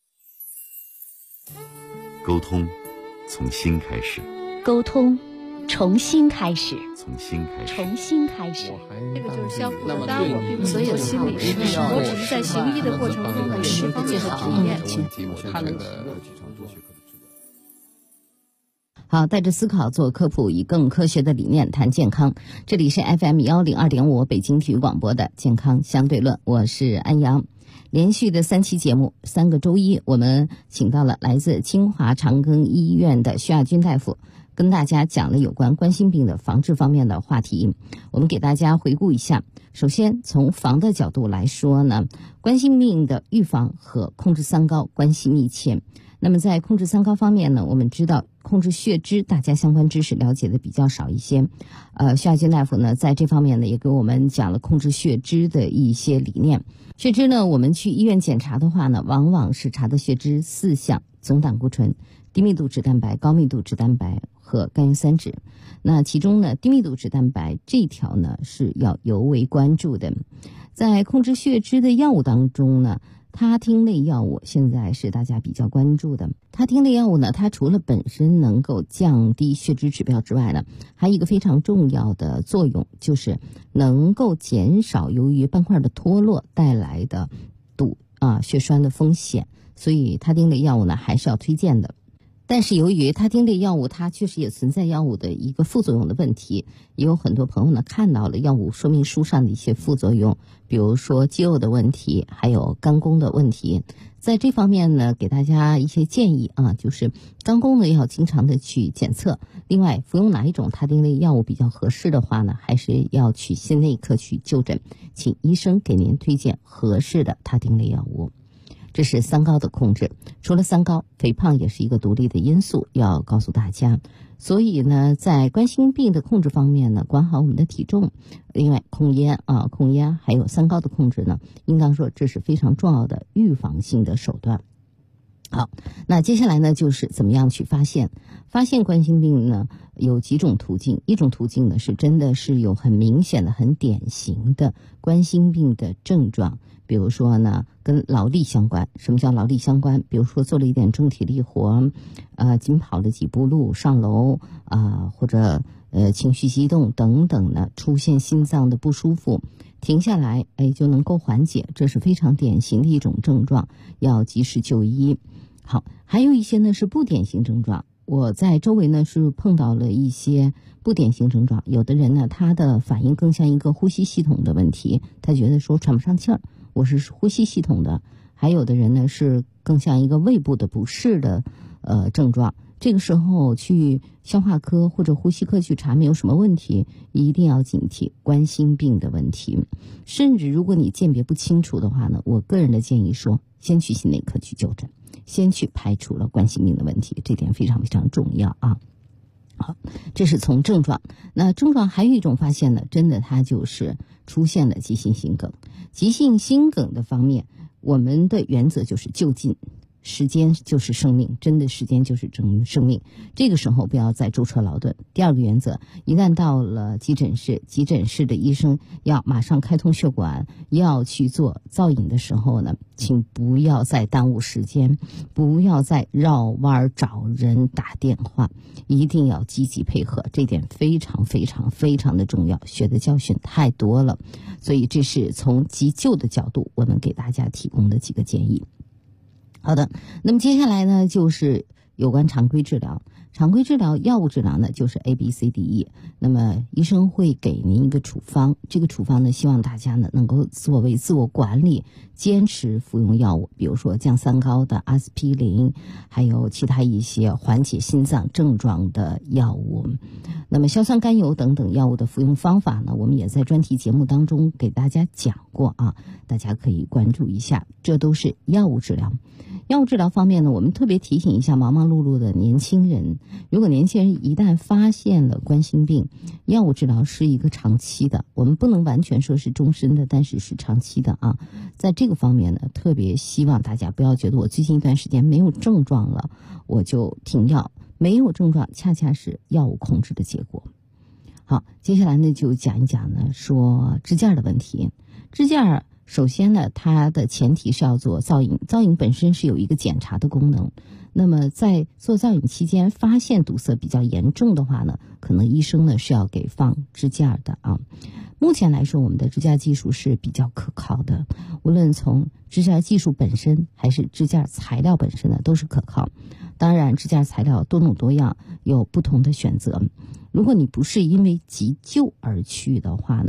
沟通从心开始， 沟通重新开始， 从心开始， 重新开始。 这个就是相互的，当然我并不是做心理师，我只是在行医的过程中的释放最好体验。 他们好，带着思考做科普，以更科学的理念谈健康。这里是 FM102.5 北京体育广播的健康相对论，我是安阳。连续的3期节目，3个周一，我们请到了来自清华长庚医院的薛亚军大夫， 跟大家讲了有关冠心病的防治方面的话题。我们给大家回顾一下。首先从防的角度来说呢，冠心病的预防和控制三高关系密切。那么在控制三高方面呢，我们知道控制血脂大家相关知识了解的比较少一些。徐亚军大夫呢在这方面呢也给我们讲了控制血脂的一些理念。血脂呢，我们去医院检查的话呢，往往是查的血脂4项：总胆固醇、低密度脂蛋白、高密度脂蛋白和甘油三酯。那其中呢，低密度脂蛋白这一条呢是要尤为关注的。在控制血脂的药物当中呢，他汀类药物现在是大家比较关注的。他汀类药物呢，它除了本身能够降低血脂指标之外呢，还有一个非常重要的作用，就是能够减少由于斑块的脱落带来的血栓的风险。所以他汀类药物呢还是要推荐的。但是由于他汀类药物它确实也存在药物的一个副作用的问题，也有很多朋友呢看到了药物说明书上的一些副作用，比如说肌肉的问题，还有肝功的问题。在这方面呢，给大家一些建议啊，就是肝功呢要经常的去检测。另外，服用哪一种他汀类药物比较合适的话呢，还是要去心内科去就诊，请医生给您推荐合适的他汀类药物。这是三高的控制。除了三高，肥胖也是一个独立的因素，要告诉大家。所以呢，在冠心病的控制方面呢，管好我们的体重，另外控烟还有三高的控制呢，应当说这是非常重要的预防性的手段。好，那接下来呢，就是怎么样去发现冠心病呢？有几种途径。一种途径呢，是真的是有很明显的、很典型的冠心病的症状，比如说呢，跟劳力相关。什么叫劳力相关？比如说做了一点重体力活，仅跑了几步路，上楼或者情绪激动等等呢，出现心脏的不舒服，停下来就能够缓解，这是非常典型的一种症状，要及时就医。好，还有一些呢是不典型症状。我在周围呢是碰到了一些不典型症状，有的人呢他的反应更像一个呼吸系统的问题，他觉得说喘不上气儿，我是呼吸系统的。还有的人呢是更像一个胃部的不适的症状，这个时候去消化科或者呼吸科去查没有什么问题，一定要警惕冠心病的问题。甚至如果你鉴别不清楚的话呢，我个人的建议说，先去心内科去就诊，先去排除了冠心病的问题，这点非常非常重要啊。好，这是从症状。那症状还有一种发现呢，真的它就是出现了急性心梗。急性心梗的方面，我们的原则就是就近，时间就是生命，真的时间就是生命，这个时候不要再舟车劳顿。第二个原则，一旦到了急诊室的医生要马上开通血管，要去做造影的时候呢，请不要再耽误时间，不要再绕弯找人打电话，一定要积极配合，这点非常非常非常的重要，学的教训太多了。所以这是从急救的角度我们给大家提供的几个建议。好的，那么接下来呢，就是有关常规治疗。常规治疗药物治疗呢，就是 ABCDE。那么医生会给您一个处方，这个处方呢，希望大家呢能够作为自我管理，坚持服用药物，比如说降三高的阿司匹林，还有其他一些缓解心脏症状的药物。那么硝酸甘油等等药物的服用方法呢，我们也在专题节目当中给大家讲过啊，大家可以关注一下，这都是药物治疗。药物治疗方面呢，我们特别提醒一下忙忙碌碌的年轻人，如果年轻人一旦发现了冠心病，药物治疗是一个长期的，我们不能完全说是终身的，但是是长期的啊。在这个方面呢，特别希望大家不要觉得我最近一段时间没有症状了，我就停药，没有症状恰恰是药物控制的结果。好，接下来呢就讲一讲呢说支架的问题。支架首先呢，它的前提是要做造影，造影本身是有一个检查的功能。那么在做造影期间发现堵塞比较严重的话呢，可能医生呢是要给放支架的啊。目前来说，我们的支架技术是比较可靠的，无论从支架技术本身还是支架材料本身呢，都是可靠。当然，支架材料多种多样，有不同的选择。如果你不是因为急救而去的话呢，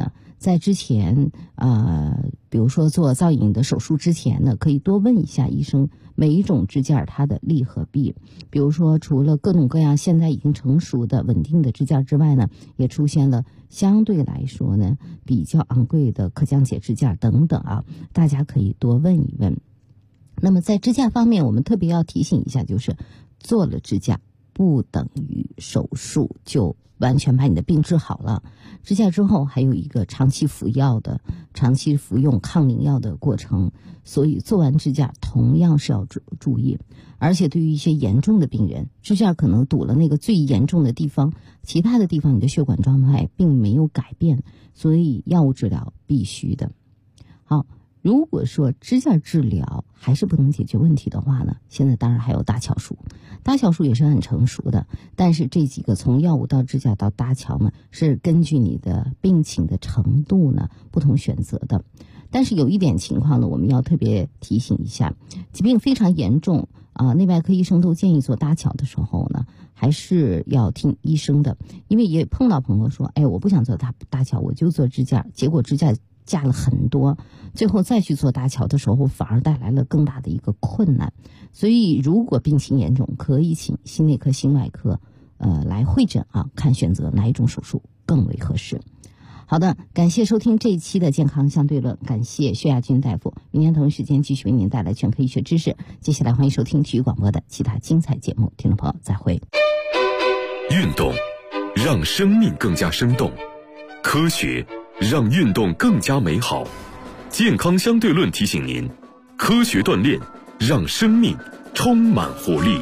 在之前比如说做造影的手术之前呢，可以多问一下医生每一种支架它的利和弊。比如说除了各种各样现在已经成熟的稳定的支架之外呢，也出现了相对来说呢比较昂贵的可降解支架等等啊，大家可以多问一问。那么在支架方面，我们特别要提醒一下，就是做了支架不等于手术就完全把你的病治好了。支架之后还有一个长期服药的、长期服用抗凝药的过程，所以做完支架同样是要注意。而且对于一些严重的病人，支架可能堵了那个最严重的地方，其他的地方你的血管状态并没有改变，所以药物治疗必须的。好，如果说支架治疗还是不能解决问题的话呢，现在当然还有搭桥术。搭桥术也是很成熟的，但是这几个从药物到支架到搭桥呢，是根据你的病情的程度呢不同选择的。但是有一点情况呢，我们要特别提醒一下，疾病非常严重内外科医生都建议做搭桥的时候呢，还是要听医生的。因为也碰到朋友说，我不想做搭桥，我就做支架，结果支架架了很多，最后再去做搭桥的时候反而带来了更大的一个困难。所以如果病情严重，可以请心内科、心外科来会诊看选择哪一种手术更为合适。好的，感谢收听这一期的健康相对论，感谢薛亚军大夫。明天同一时间继续为您带来全科医学知识。接下来欢迎收听体育广播的其他精彩节目，听众朋友再会。 运动让生命更加生动，科学让运动更加美好。健康相对论提醒您，科学锻炼让生命充满活力。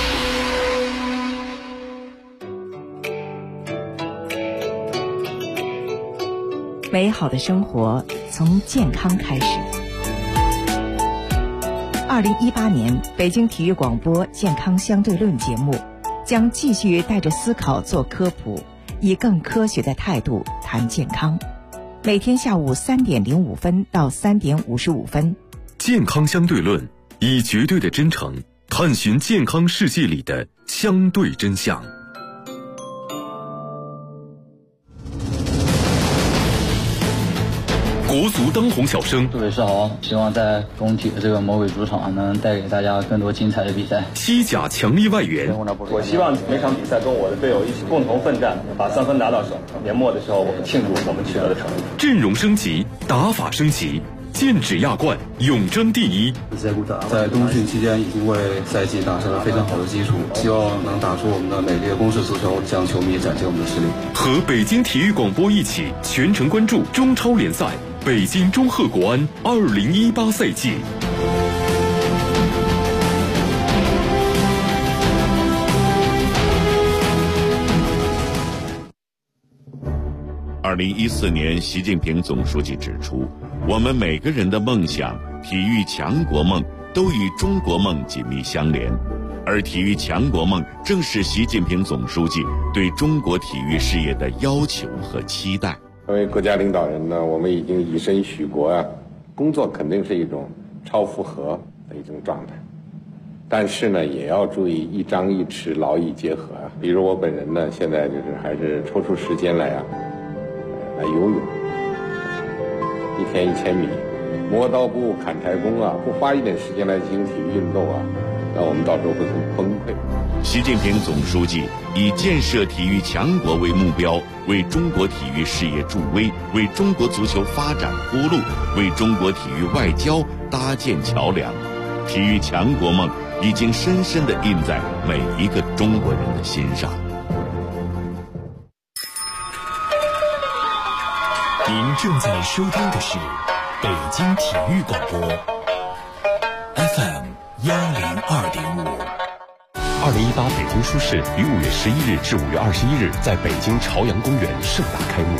美好的生活从健康开始。2018年北京体育广播健康相对论节目将继续带着思考做科普，以更科学的态度谈健康。每天下午3点05分到3点55分。 健康相对论，以绝对的真诚探寻健康世界里的相对真相。国足当红小生， 杜伟是好，希望在工体的这个魔鬼主场能带给大家更多精彩的比赛。 西甲强力外援， 我希望每场比赛跟我的队友一起共同奋战，把3分拿到手。年末的时候，我们庆祝我们取得的成绩。 阵容升级，打法升级，剑指亚冠，永争第一。 在冬训期间已经为赛季打下了非常好的基础，希望能打出我们的美丽的攻势足球，向球迷展现我们的实力。 和北京体育广播一起全程关注中超联赛北京中赫国安2018赛季。 2014年，习近平总书记指出，我们每个人的梦想、体育强国梦都与中国梦紧密相连，而体育强国梦正是习近平总书记对中国体育事业的要求和期待。 作为国家领导人呢，我们已经以身许国工作肯定是一种超负荷的一种状态，但是呢，也要注意一张一弛，劳逸结合比如我本人呢，现在就是还是抽出时间来游泳，1天1000米，磨刀不误砍柴工不花一点时间来进行体育运动那我们到时候会很崩溃。 习近平总书记以建设体育强国为目标，为中国体育事业助威，为中国足球发展铺路，为中国体育外交搭建桥梁。体育强国梦已经深深地印在每一个中国人的心上。 您正在收听的是北京体育广播 FM 102.5。 2018北京书市于5月11日至5月21日在北京朝阳公园盛大开幕。